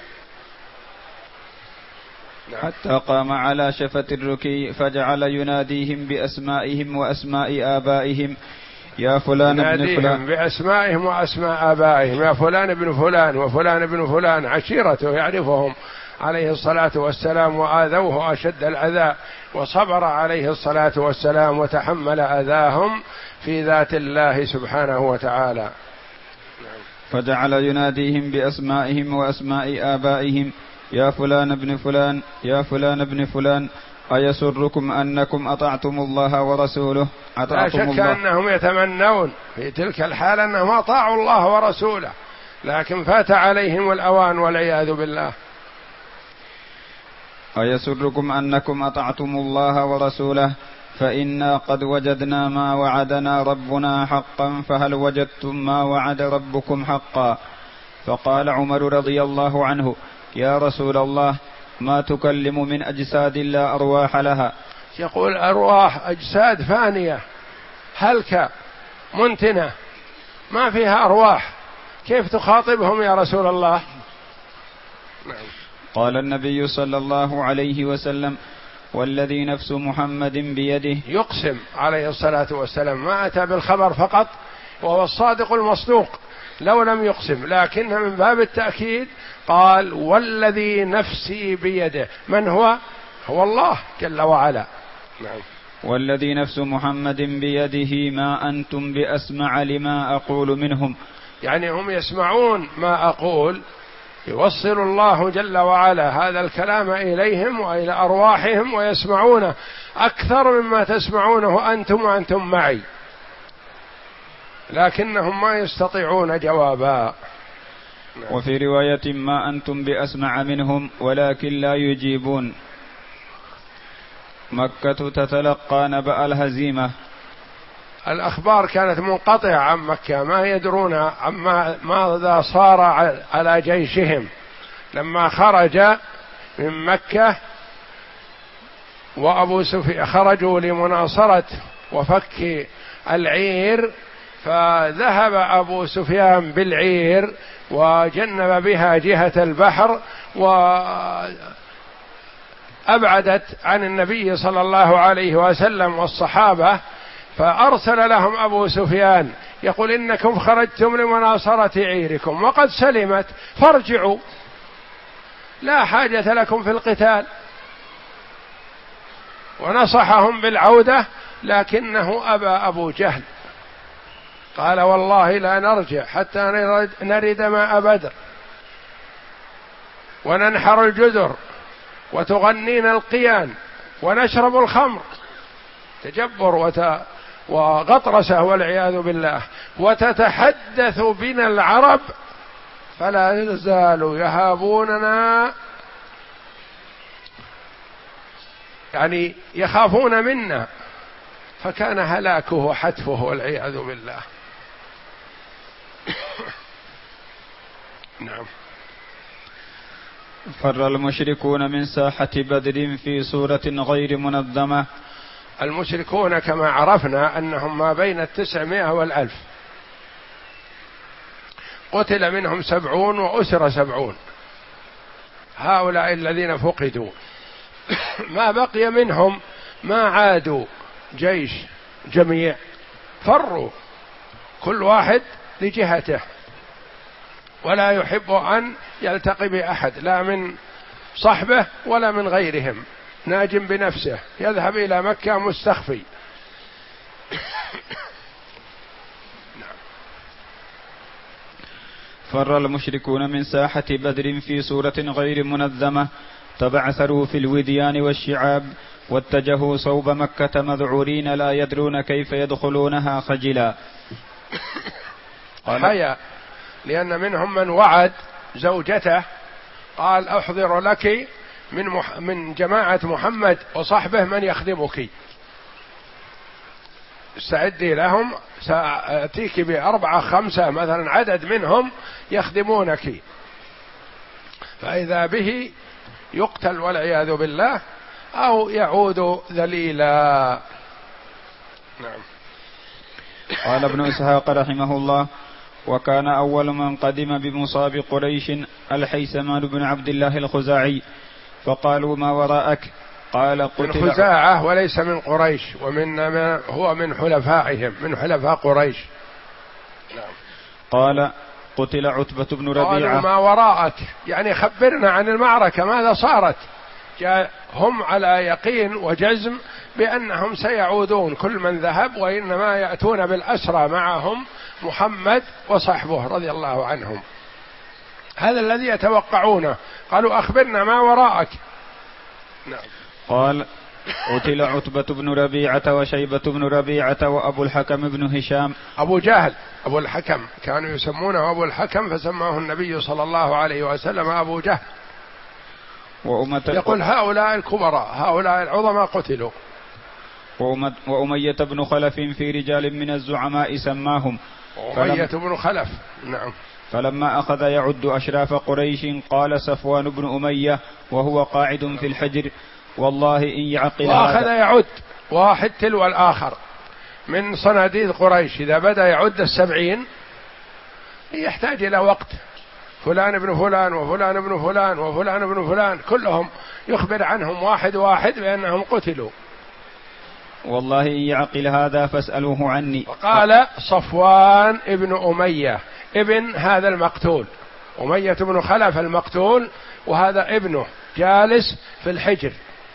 حتى قام على شفة الركي فجعل يناديهم بأسمائهم وأسماء آبائهم يا فلان ابن فلان، بأسمائهم وأسماء آبائهم، يا فلان ابن فلان وفلان ابن فلان، عشيرته يعرفهم عليه الصلاة والسلام، وآذوه أشد الأذى وصبر عليه الصلاة والسلام وتحمل أذاهم في ذات الله سبحانه وتعالى. فجعل يناديهم بأسمائهم وأسماء آبائهم يا فلان ابن فلان يا فلان ابن فلان أيسركم أنكم أطعتم الله ورسوله؟ أطعتم لا شك الله. أنهم يتمنون في تلك الحالة أنهم أطاعوا الله ورسوله، لكن فات عليهم الأوان والعياذ بالله. أيسركم أنكم أطعتم الله ورسوله فإنا قد وجدنا ما وعدنا ربنا حقا فهل وجدتم ما وعد ربكم حقا؟ فقال عمر رضي الله عنه يا رسول الله ما تكلم من أجساد لا أرواح لها. يقول أرواح أجساد فانية هلكة منتنة ما فيها أرواح، كيف تخاطبهم يا رسول الله؟ قال النبي صلى الله عليه وسلم والذي نفس محمد بيده، يقسم عليه الصلاة والسلام، ما أتى بالخبر فقط وهو الصادق المصدوق لو لم يقسم، لكن من باب التأكيد قال والذي نفسي بيده. من هو؟ هو الله جل وعلا. نعم. والذي نفس محمد بيده ما أنتم بأسمع لما أقول منهم، يعني هم يسمعون ما أقول، يوصل الله جل وعلا هذا الكلام إليهم وإلى أرواحهم ويسمعونه أكثر مما تسمعونه أنتم وأنتم معي، لكنهم ما يستطيعون جوابا. وفي رواية ما أنتم بأسمع منهم ولكن لا يجيبون. مكة تتلقى نبأ الهزيمة، الأخبار كانت منقطعة عن مكة، ما يدرون عما ماذا صار على جيشهم. لما خرج من مكة وأبو سفيان خرجوا لمناصرة وفك العير، فذهب أبو سفيان بالعير وجنب بها جهة البحر وأبعدت عن النبي صلى الله عليه وسلم والصحابة، فأرسل لهم أبو سفيان يقول إنكم خرجتم لمناصرة عيركم وقد سلمت فارجعوا، لا حاجة لكم في القتال، ونصحهم بالعودة، لكنه أبى أبو جهل، قال والله لا نرجع حتى نرد, نرد ماء بدر وننحر الجزر وتغنينا القيان ونشرب الخمر، تجبر وت... وغطرسة والعياذ بالله، وتتحدث بنا العرب فلا يزالوا يهابوننا، يعني يخافون منا، فكان هلاكه وحتفه والعياذ بالله. نعم. فر المشركون من ساحة بدر في صورة غير منظمة. المشركون كما عرفنا أنهم ما بين التسعمائة والألف، قتل منهم سبعون وأسر سبعون، هؤلاء الذين فقدوا ما بقي منهم ما عادوا جيش جميع، فروا كل واحد لجهته، ولا يحب أن يلتقي بأحد لا من صحبه ولا من غيرهم، ناج بنفسه يذهب إلى مكة مستخفي. فر المشركون من ساحة بدر في سورة غير منظمة، تبعثروا في الوديان والشعاب، واتجهوا صوب مكة مذعورين لا يدرون كيف يدخلونها خجلا. حيا، لأن منهم من وعد زوجته قال أحضر لك من, مح من جماعة محمد وصحبه من يخدمك، استعدي لهم، سأتيك بأربعة خمسة مثلا عدد منهم يخدمونك، فإذا به يقتل والعياذ بالله أو يعود ذليلا. نعم. قال ابن إسحاق رحمه الله: وكان أول من قدم بمصاب قريش الحيثمان بن عبد الله الخزاعي، فقالوا: ما وراءك؟ قال: قتل. من خزاعة وليس من قريش، ومن هو من حلفائهم، من حلفاء قريش. نعم. قال: قتل عتبة بن ربيعة. قالوا: ما وراءك؟ يعني خبرنا عن المعركة ماذا صارت. هم على يقين وجزم بأنهم سيعودون كل من ذهب، وإنما يأتون بالأسرى معهم محمد وصحبه رضي الله عنهم، هذا الذي يتوقعونه. قالوا: أخبرنا ما وراءك. نعم. قال: قتل عتبة بن ربيعة وشيبة بن ربيعة وأبو الحكم بن هشام. أبو جهل أبو الحكم، كانوا يسمونه أبو الحكم فسماه النبي صلى الله عليه وسلم أبو جهل. يقول هؤلاء الكبراء، هؤلاء العظماء قتلوا. وأمية بن خلف في رجال من الزعماء سماهم. أمية بن خلف. نعم. فلما أخذ يعد أشراف قريش قال صفوان بن أمية وهو قاعد في الحجر: والله إن يعقل. وأخذ يعد واحد تلو الآخر من صناديد قريش، إذا بدأ يعد السبعين يحتاج إلى وقت، فلان ابن فلان وفلان ابن فلان وفلان ابن فلان كلهم يخبر عنهم واحد واحد بأنهم قتلوا. والله إن يعقل هذا فاسألوه عني. وقال صفوان ابن أمية ابن هذا المقتول، أمية بن خلف المقتول، وهذا ابنه جالس في الحجر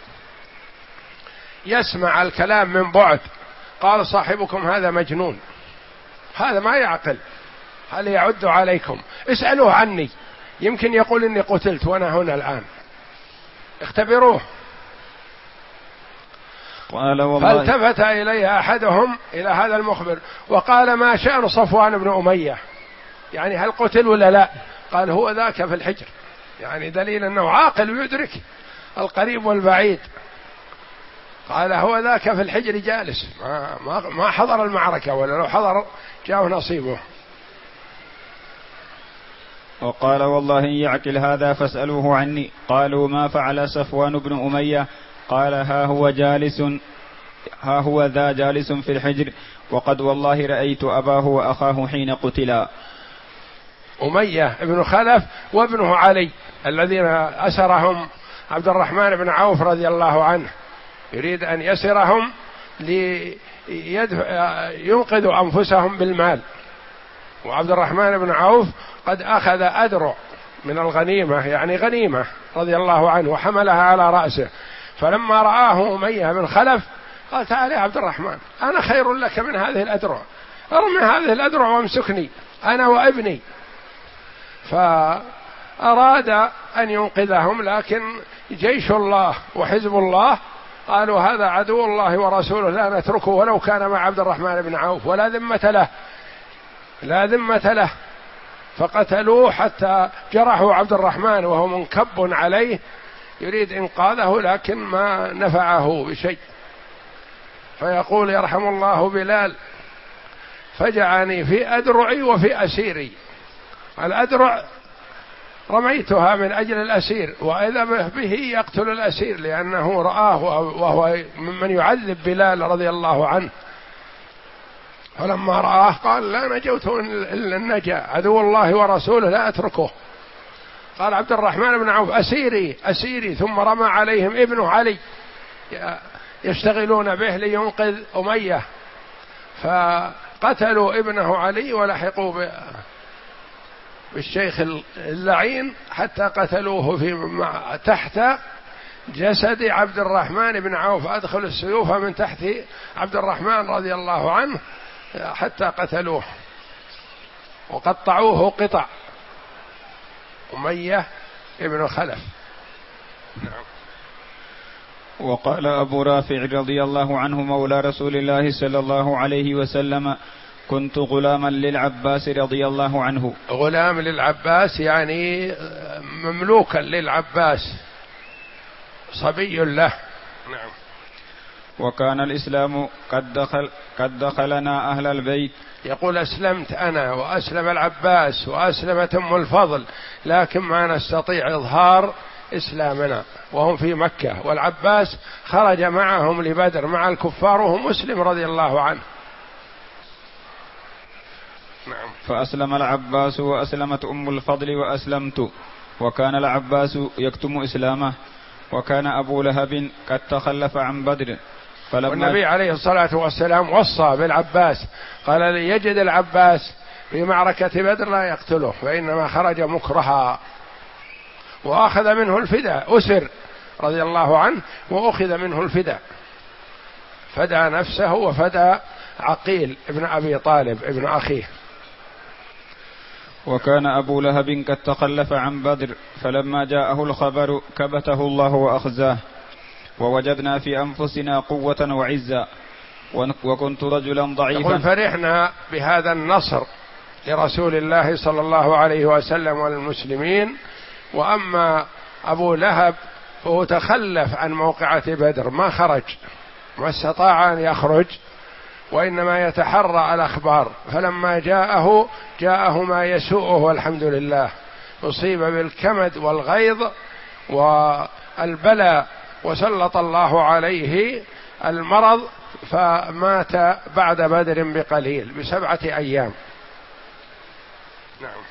يسمع الكلام من بعد. قال: صاحبكم هذا مجنون، هذا ما يعقل، هل يعد عليكم؟ اسألوه عني، يمكن يقول إني قتلت وأنا هنا الآن، اختبروه. فالتفت إليه أحدهم إلى هذا المخبر وقال: ما شأن صفوان بن أمية؟ يعني هل قتل ولا لا؟ قال: هو ذاك في الحجر، يعني دليل أنه عاقل ويدرك القريب والبعيد. قال: هو ذاك في الحجر جالس، ما, ما, ما حضر المعركة، ولا لو حضر جاءه نصيبه. وقال: والله إن يعقل هذا فاسألوه عني. قالوا: ما فعل صفوان بن أمية؟ قال: ها هو جالس، ها هو ذا جالس في الحجر، وقد والله رأيت أباه وأخاه حين قتلا. أمية بن خلف وابنه علي الذين أسرهم عبد الرحمن بن عوف رضي الله عنه، يريد أن يسرهم لينقذوا أنفسهم بالمال، وعبد الرحمن بن عوف قد أخذ أدرع من الغنيمة، يعني غنيمة رضي الله عنه، وحملها على رأسه. فلما رآه أمية بن خلف قال: تعال يا عبد الرحمن، أنا خير لك من هذه الأدرع، ارمي هذه الأدرع وامسكني أنا وابني. فأراد أن ينقذهم، لكن جيش الله وحزب الله قالوا: هذا عدو الله ورسوله لا نتركه ولو كان مع عبد الرحمن بن عوف، ولا ذمة له، لا ذمة له. فقتلوه حتى جرحوا عبد الرحمن وهو منكب عليه يريد إنقاذه، لكن ما نفعه بشيء. فيقول: يرحم الله بلال، فجعني في أدرعي وفي أسيري. الأدرع رميتها من أجل الأسير، وإذا به يقتل الأسير لأنه رآه وهو ممن يعذب بلال رضي الله عنه. فلما رآه قال: لا نجوت إلا النجا، عدو الله ورسوله لا أتركه. قال عبد الرحمن بن عوف: أسيري أسيري، ثم رمى عليهم ابنه علي يشتغلون به لينقذ أمية، فقتلوا ابنه علي ولحقوا بالشيخ اللعين حتى قتلوه في تحت جسد عبد الرحمن بن عوف. أدخل السيوف من تحت عبد الرحمن رضي الله عنه حتى قتلوه وقطعوه قطع أمية ابن خلف. نعم. وقال أبو رافع رضي الله عنه مولى رسول الله صلى الله عليه وسلم: كنت غلاما للعباس رضي الله عنه. غلام للعباس يعني مملوكا للعباس، صبي له. نعم. وكان الإسلام قد دخل قد دخلنا أهل البيت. يقول: أسلمت أنا وأسلم العباس وأسلمت أم الفضل، لكن ما نستطيع إظهار إسلامنا وهم في مكة، والعباس خرج معهم لبدر مع الكفار وهو مسلم رضي الله عنه. نعم. فأسلم العباس وأسلمت أم الفضل وأسلمت، وكان العباس يكتم إسلامه، وكان أبو لهب قد تخلف عن بدر. والنبي عليه الصلاة والسلام وصى بالعباس، قال: لي يجد العباس في معركة بدر لا يقتله، فإنما خرج مكرها، وأخذ منه الفداء، أسر رضي الله عنه وأخذ منه الفداء، فدى نفسه وفدى عقيل ابن أبي طالب ابن أخيه. وكان أبو لهب قد تخلف عن بدر، فلما جاءه الخبر كبته الله وأخزاه، ووجدنا في أنفسنا قوة وعزة، وكنت رجلا ضعيفا. يقول: فرحنا بهذا النصر لرسول الله صلى الله عليه وسلم والمسلمين. وأما أبو لهب فهو تخلف عن موقعة بدر، ما خرج، ما استطاع أن يخرج، وإنما يتحرى الأخبار، فلما جاءه جاءه ما يسوءه والحمد لله، أصيب بالكمد والغيظ والبلاء، وسلط الله عليه المرض، فمات بعد بدر بقليل بسبعة أيام. نعم.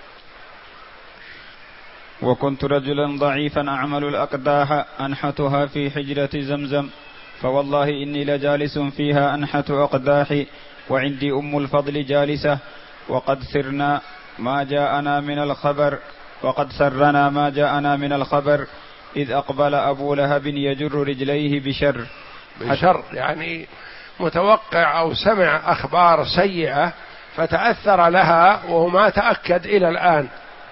وكنت رجلا ضعيفا أعمل الأقداح أنحتها في حجرة زمزم، فوالله إني لجالس فيها أنحت أقداحي، وعندي أم الفضل جالسة، وقد سرنا ما جاءنا من الخبر وقد سرنا ما جاءنا من الخبر إذ أقبل أبو لهب يجر رجليه بشر. بشر يعني متوقع أو سمع أخبار سيئة فتأثر لها وهو ما تأكد إلى الآن.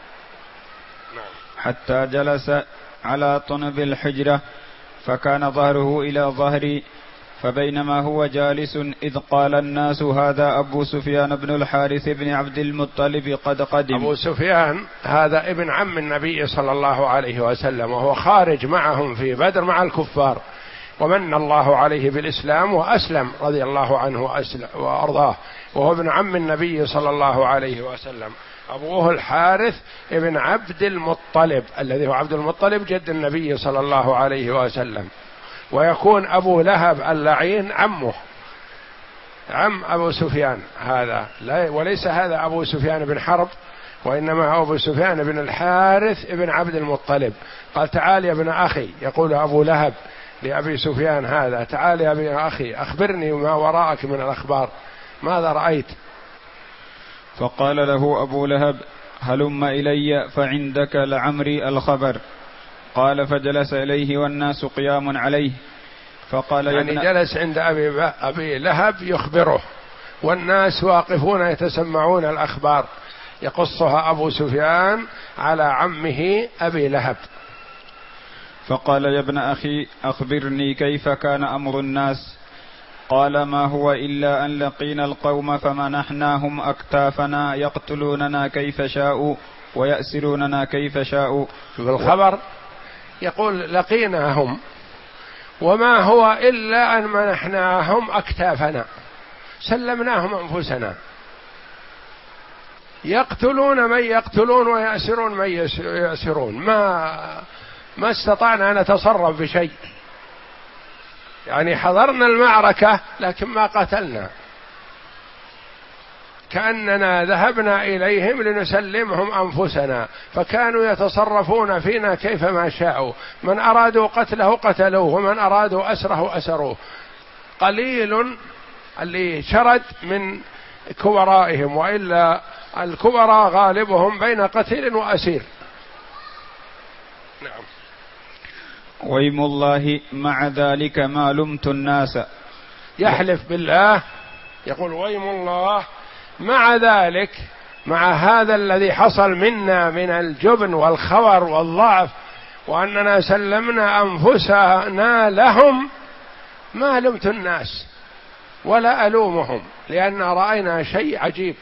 حتى جلس على طنب الحجرة، فكان ظهره إلى ظهري، فبينما هو جالس إذ قال الناس: هذا أبو سفيان بن الحارث بن عبد المطلب قد قدم. أبو سفيان هذا ابن عم النبي صلى الله عليه وسلم، وهو خارج معهم في بدر مع الكفار، ومن الله عليه بالإسلام وأسلم رضي الله عنه وأرضاه، وهو ابن عم النبي صلى الله عليه وسلم. أبوه الحارث ابن عبد المطلب الذي هو عبد المطلب جد النبي صلى الله عليه وسلم، ويكون أبو لهب اللعين عمه، عم أبو سفيان هذا، وليس هذا أبو سفيان بن حرب، وإنما هو أبو سفيان بن الحارث ابن عبد المطلب. قال: تعال يا ابن أخي، يقول أبو لهب لأبي سفيان هذا: تعال يا ابن أخي أخبرني ما وراءك من الأخبار، ماذا رأيت؟ فقال له أبو لهب: هلم إلي فعندك لعمري الخبر. قال: فجلس إليه والناس قيام عليه، فقال: يعني جلس عند أبي, أبي لهب يخبره، والناس واقفون يتسمعون الأخبار يقصها أبو سفيان على عمه أبي لهب. فقال: يا ابن أخي أخبرني كيف كان أمر الناس. قال: ما هو إلا أن لقينا القوم فمنحناهم أكتافنا يقتلوننا كيف شاءوا ويأسروننا كيف شاءوا. في الخبر يقول: لقيناهم وما هو إلا أن منحناهم أكتافنا، سلمناهم أنفسنا، يقتلون من يقتلون ويأسرون من يأسرون، ما ما استطعنا أن نتصرف بشيء، يعني حضرنا المعركة لكن ما قتلنا، كأننا ذهبنا إليهم لنسلمهم أنفسنا، فكانوا يتصرفون فينا كيفما شاءوا، من أرادوا قتله قتلوه، ومن أرادوا أسره أسروه. قليل اللي شرد من كبرائهم، وإلا الكبراء غالبهم بين قتيل وأسير. نعم. ويم الله مع ذلك ما لمت الناس. يحلف بالله، يقول: ويم الله مع ذلك مع هذا الذي حصل منا من الجبن والخور والضعف وأننا سلمنا أنفسنا لهم، ما لمت الناس ولا ألومهم، لأن رأينا شيء عجيب.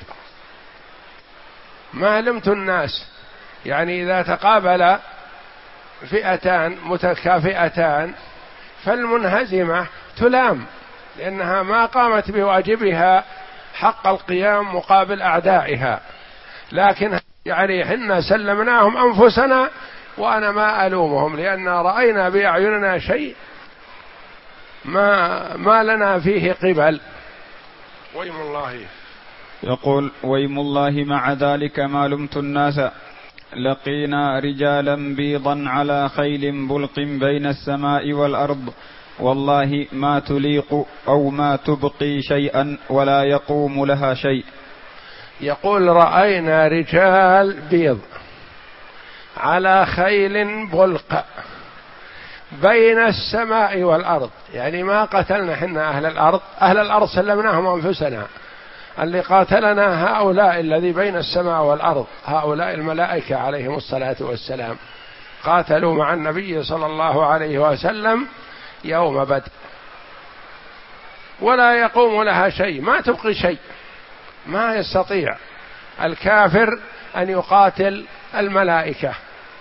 ما لمت الناس، يعني إذا تقابل فئتان متكافئتان فالمنهزمة تلام لأنها ما قامت بواجبها حق القيام مقابل أعدائها، لكن يعني حنا سلمناهم أنفسنا وأنا ما ألومهم، لأن رأينا بأعيننا شيء ما ما لنا فيه قبل. ويم الله. يقول: ويم الله مع ذلك ما لمت الناس، لقينا رجالا بيضا على خيل بلق بين السماء والأرض، والله ما تليق أو ما تبقي شيئا ولا يقوم لها شيء. يقول: رأينا رجال بيض على خيل بلق بين السماء والأرض، يعني ما قتلنا حنا أهل الأرض، أهل الأرض سلمناهم أنفسنا، اللي قاتلنا هؤلاء الذي بين السماء والأرض، هؤلاء الملائكة عليهم الصلاة والسلام، قاتلوا مع النبي صلى الله عليه وسلم يوم بدر، ولا يقوم لها شيء، ما تبقي شيء، ما يستطيع الكافر أن يقاتل الملائكة.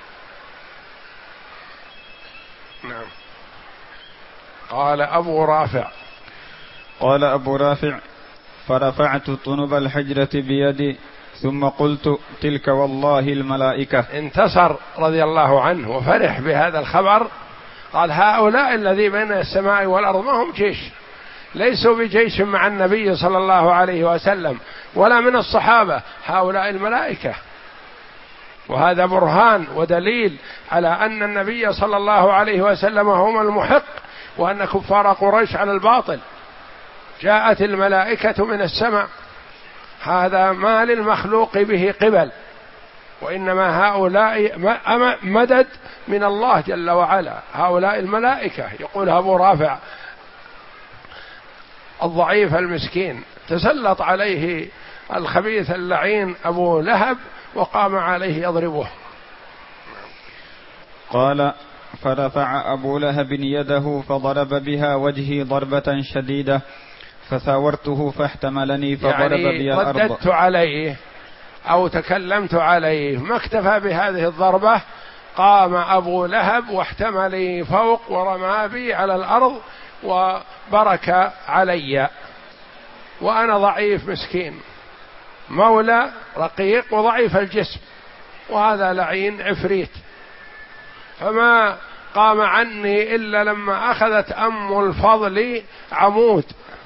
نعم. قال أبو رافع قال أبو رافع: فرفعت طنب الحجرة بيدي ثم قلت: تلك والله الملائكة. انتصر رضي الله عنه وفرح بهذا الخبر، قال: هؤلاء الذي بين السماء والأرض ما هم جيش، ليسوا بجيش مع النبي صلى الله عليه وسلم ولا من الصحابة، هؤلاء الملائكة. وهذا برهان ودليل على أن النبي صلى الله عليه وسلم هم المحق، وأن كفار قريش على الباطل. جاءت الملائكة من السماء، هذا ما للمخلوق به قبل، وإنما هؤلاء مدد من الله جل وعلا، هؤلاء الملائكة. يقول أبو رافع: الضعيف المسكين تسلط عليه الخبيث اللعين أبو لهب وقام عليه يضربه. قال: فرفع أبو لهب يده فضرب بها وجهي ضربة شديدة فثاورته فاحتملني فضرب يعني بي الأرض. رددت عليه أو تكلمت عليه، ما اكتفى بهذه الضربة، قام أبو لهب واحتملي فوق ورمى بي على الأرض وبرك علي، وأنا ضعيف مسكين مولى رقيق وضعيف الجسم، وهذا لعين عفريت، فما قام عني إلا لما أخذت أم الفضل عمود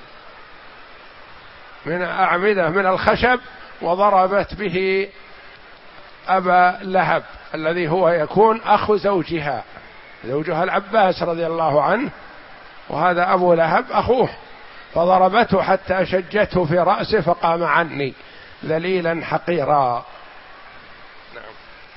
من أعمدة من الخشب وضربت به أبا لهب الذي هو يكون أخو زوجها، زوجها العباس رضي الله عنه، وهذا أبو لهب أخوه، فضربته حتى شجته في رأسه فقام عني ذليلا حقيرا. نعم.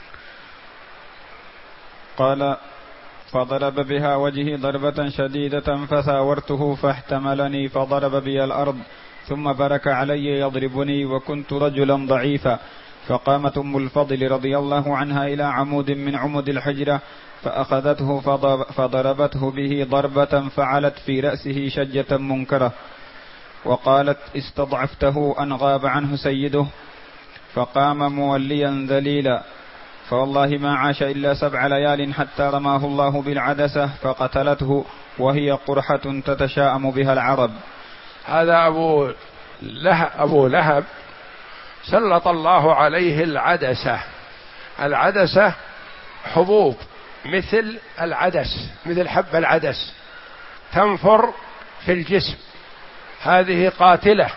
قال: فضرب بها وجهي ضربة شديدة فثاورته فاحتملني فضرب بي الأرض ثم برك علي يضربني، وكنت رجلا ضعيفا. فقامت أم الفضل رضي الله عنها إلى عمود من عمود الحجرة فأخذته فضربته به ضربة فعلت في رأسه شجة منكرة، وقالت: استضعفته أن غاب عنه سيده. فقام موليا ذليلا، فوالله ما عاش إلا سبع ليال حتى رماه الله بالعدسة فقتلته، وهي قرحة تتشاءم بها العرب. هذا أبو لهب, أبو لهب سلط الله عليه العدسة. العدسة حبوب مثل العدس، مثل حب العدس، تنفر في الجسم، هذه قاتلة،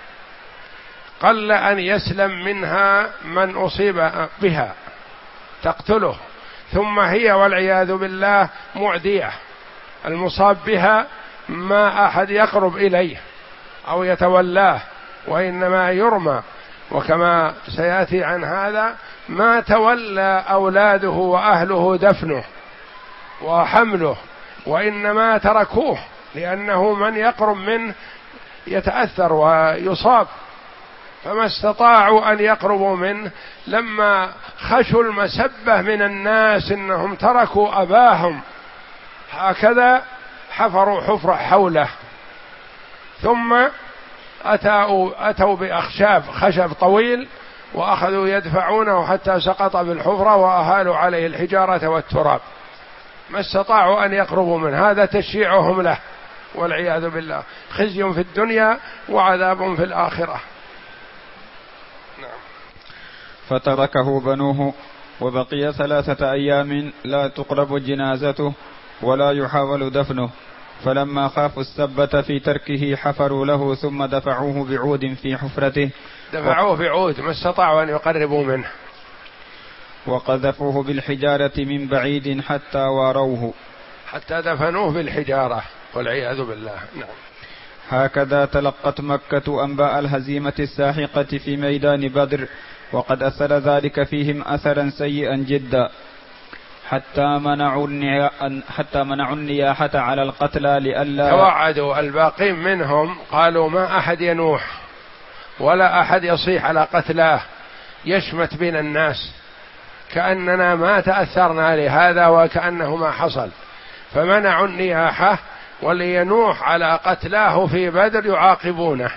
قل أن يسلم منها من أصيب بها، تقتله، ثم هي والعياذ بالله معدية، المصاب بها ما أحد يقرب إليه أو يتولاه، وإنما يرمى. وكما سيأتي عن هذا ما تولى أولاده وأهله دفنه وحمله، وإنما تركوه لأنه من يقرب منه يتأثر ويصاب، فما استطاعوا أن يقربوا منه. لما خشوا المسبة من الناس إنهم تركوا أباهم هكذا حفروا حفرة حوله، ثم أتوا, أتوا بأخشاب خشب طويل وأخذوا يدفعونه حتى سقط بالحفرة وأهالوا عليه الحجارة والتراب. ما استطاعوا أن يقربوا منه. هذا تشييعهم له والعياذ بالله، خزي في الدنيا وعذاب في الآخرة. نعم. فتركه بنوه وبقي ثلاثة أيام لا تقرب جنازته ولا يحاول دفنه، فلما خافوا السبة في تركه حفروا له ثم دفعوه بعود في حفرته دفعوه بعود ما استطاعوا أن يقربوا منه، وقذفوه بالحجارة من بعيد حتى واروه، حتى دفنوه بالحجارة والعياذ بالله. نعم. هكذا تلقت مكة أنباء الهزيمة الساحقة في ميدان بدر، وقد أثر ذلك فيهم أثرا سيئا جدا، حتى منعوا حتى منعوا النياحة على القتلى لئلا توعدوا الباقين منهم، قالوا ما أحد ينوح ولا أحد يصيح على قتلاه يشمت بين الناس، كأننا ما تأثرنا لهذا وكأنه ما حصل، فمنعوا النياحة ولينوح على قتلاه في بدر يعاقبونه.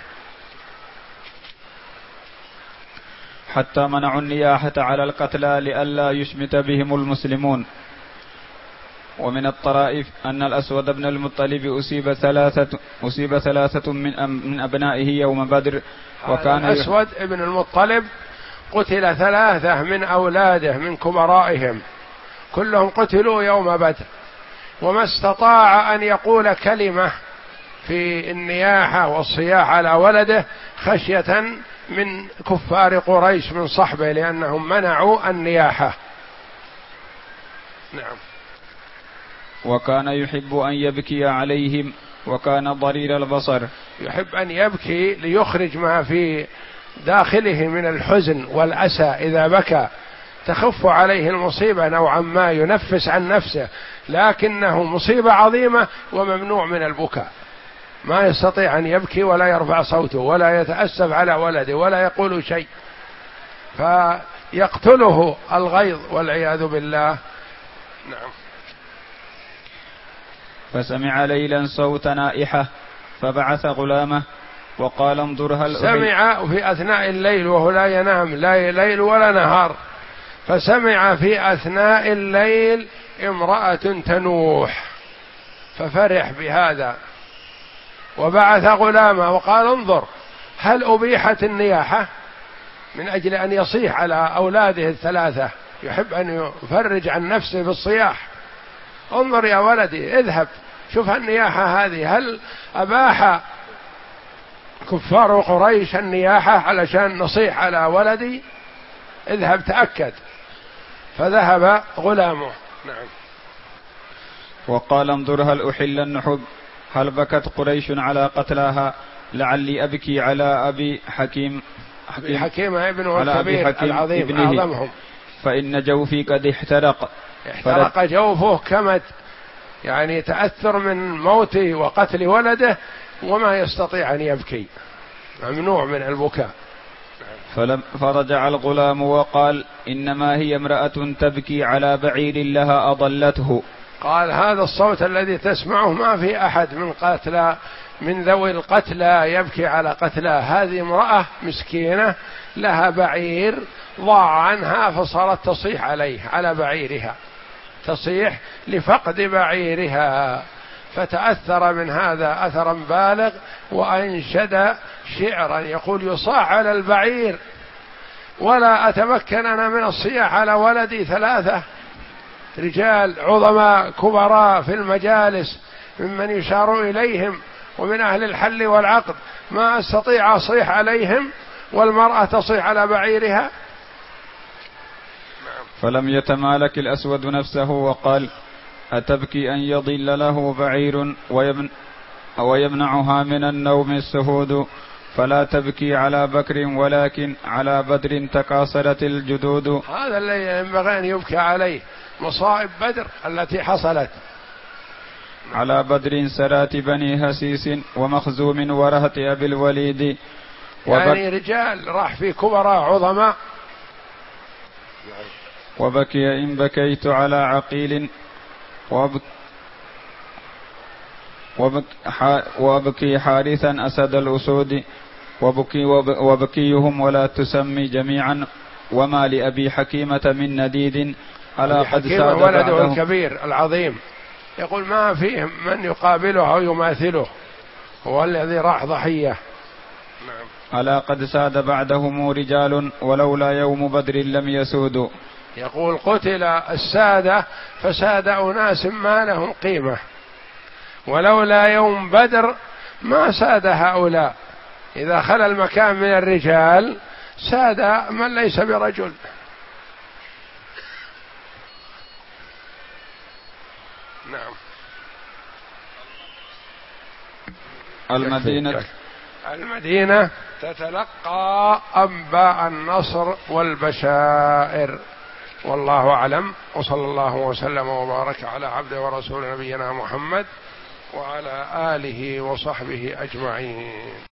حتى منعوا النياحة على القتلى لئلا يشمت بهم المسلمون. ومن الطرائف أن الأسود بن المطلب أصيب ثلاثة أصيب ثلاثة من من أبنائه يوم بدر، وكان الأسود بن المطلب قتل ثلاثة من أولاده من كبرائهم، كلهم قتلوا يوم بدر، وما استطاع أن يقول كلمة في النياحة والصياح على ولده خشية من كفار قريش من صحبه، لأنهم منعوا النياحة. نعم. وكان يحب أن يبكي عليهم، وكان ضرير البصر، يحب أن يبكي ليخرج ما في داخله من الحزن والأسى، إذا بكى تخف عليه المصيبة نوعا ما، ينفس عن نفسه، لكنه مصيبة عظيمة وممنوع من البكاء، ما يستطيع أن يبكي ولا يرفع صوته ولا يتأسف على ولده ولا يقول شيء، فيقتله الغيظ والعياذ بالله. نعم. فسمع ليلا صوت نائحة فبعث غلامه وقال انظر هل سمع في أثناء الليل وهو لا ينام لا ليل ولا نهار، فسمع في أثناء الليل امرأة تنوح ففرح بهذا وبعث غلامه وقال انظر هل أبيحت النياحة، من أجل أن يصيح على أولاده الثلاثة، يحب أن يفرج عن نفسه بالصياح. انظر يا ولدي اذهب شوف النياحة هذه، هل أباح كفار قريش النياحة علشان نصيح على ولدي؟ اذهب تأكد. فذهب غلامه. نعم. وقال انظر هل أحل النحب، هل بكت قريش على قتلاها، لعلي أبكي على أبي حكيم حكيم, حكيم ابنه الكبير العظيم أعظمهم، فإن جوفي قد احترق احترق جوفه كمد، يعني تأثر من موته وقتل ولده وما يستطيع أن يبكي، ممنوع من البكاء. فلم فرجع الغلام وقال إنما هي امرأة تبكي على بعير لها أضلته. قال هذا الصوت الذي تسمعه ما في أحد من قتلى من ذوي القتلى يبكي على قتلى، هذه امرأة مسكينة لها بعير ضاع عنها فصارت تصيح عليه على بعيرها، تصيح لفقد بعيرها، فتأثر من هذا أثرا بالغ وأنشد شعرا يقول يصاح على البعير ولا أتمكن أنا من الصياح على ولدي، ثلاثة رجال عظماء كبراء في المجالس ممن يشار إليهم ومن أهل الحل والعقد، ما أستطيع أصيح عليهم والمرأة تصيح على بعيرها. فلم يتمالك الأسود نفسه وقال أتبكي أن يضل له بعير ويمن ويمنعها من النوم السهود، فلا تبكي على بكر ولكن على بدر تكاثرت الجدود. هذا الذي ينبغي أن يبكي عليه، مصائب بدر التي حصلت. على بدر سرات بني هسيس ومخزوم ورهط أبي الوليد، يعني رجال راح في كبراء عظماء. وبكي إن بكيت على عقيل وبك وبك وبكي حارثا أسد الأسود وبكي وبكيهم ولا تسمي جميعا وما لأبي حكيمة من نديد ألا قد ساد ولده الكبير العظيم يقول ما فيهم من يقابله أو يماثله، هو الذي راح ضحية. نعم. ألا قد ساد بعدهم رجال ولولا يوم بدر لم يسودوا. يقول قتل السادة فساد أناس ما لهم قيمة، ولولا يوم بدر ما ساد هؤلاء. إذا خلى المكان من الرجال ساد من ليس برجل. نعم. المدينة المدينة تتلقى أنباء النصر والبشائر، والله أعلم، وصلى الله وسلم وبارك على عبده ورسول نبينا محمد وعلى آله وصحبه أجمعين.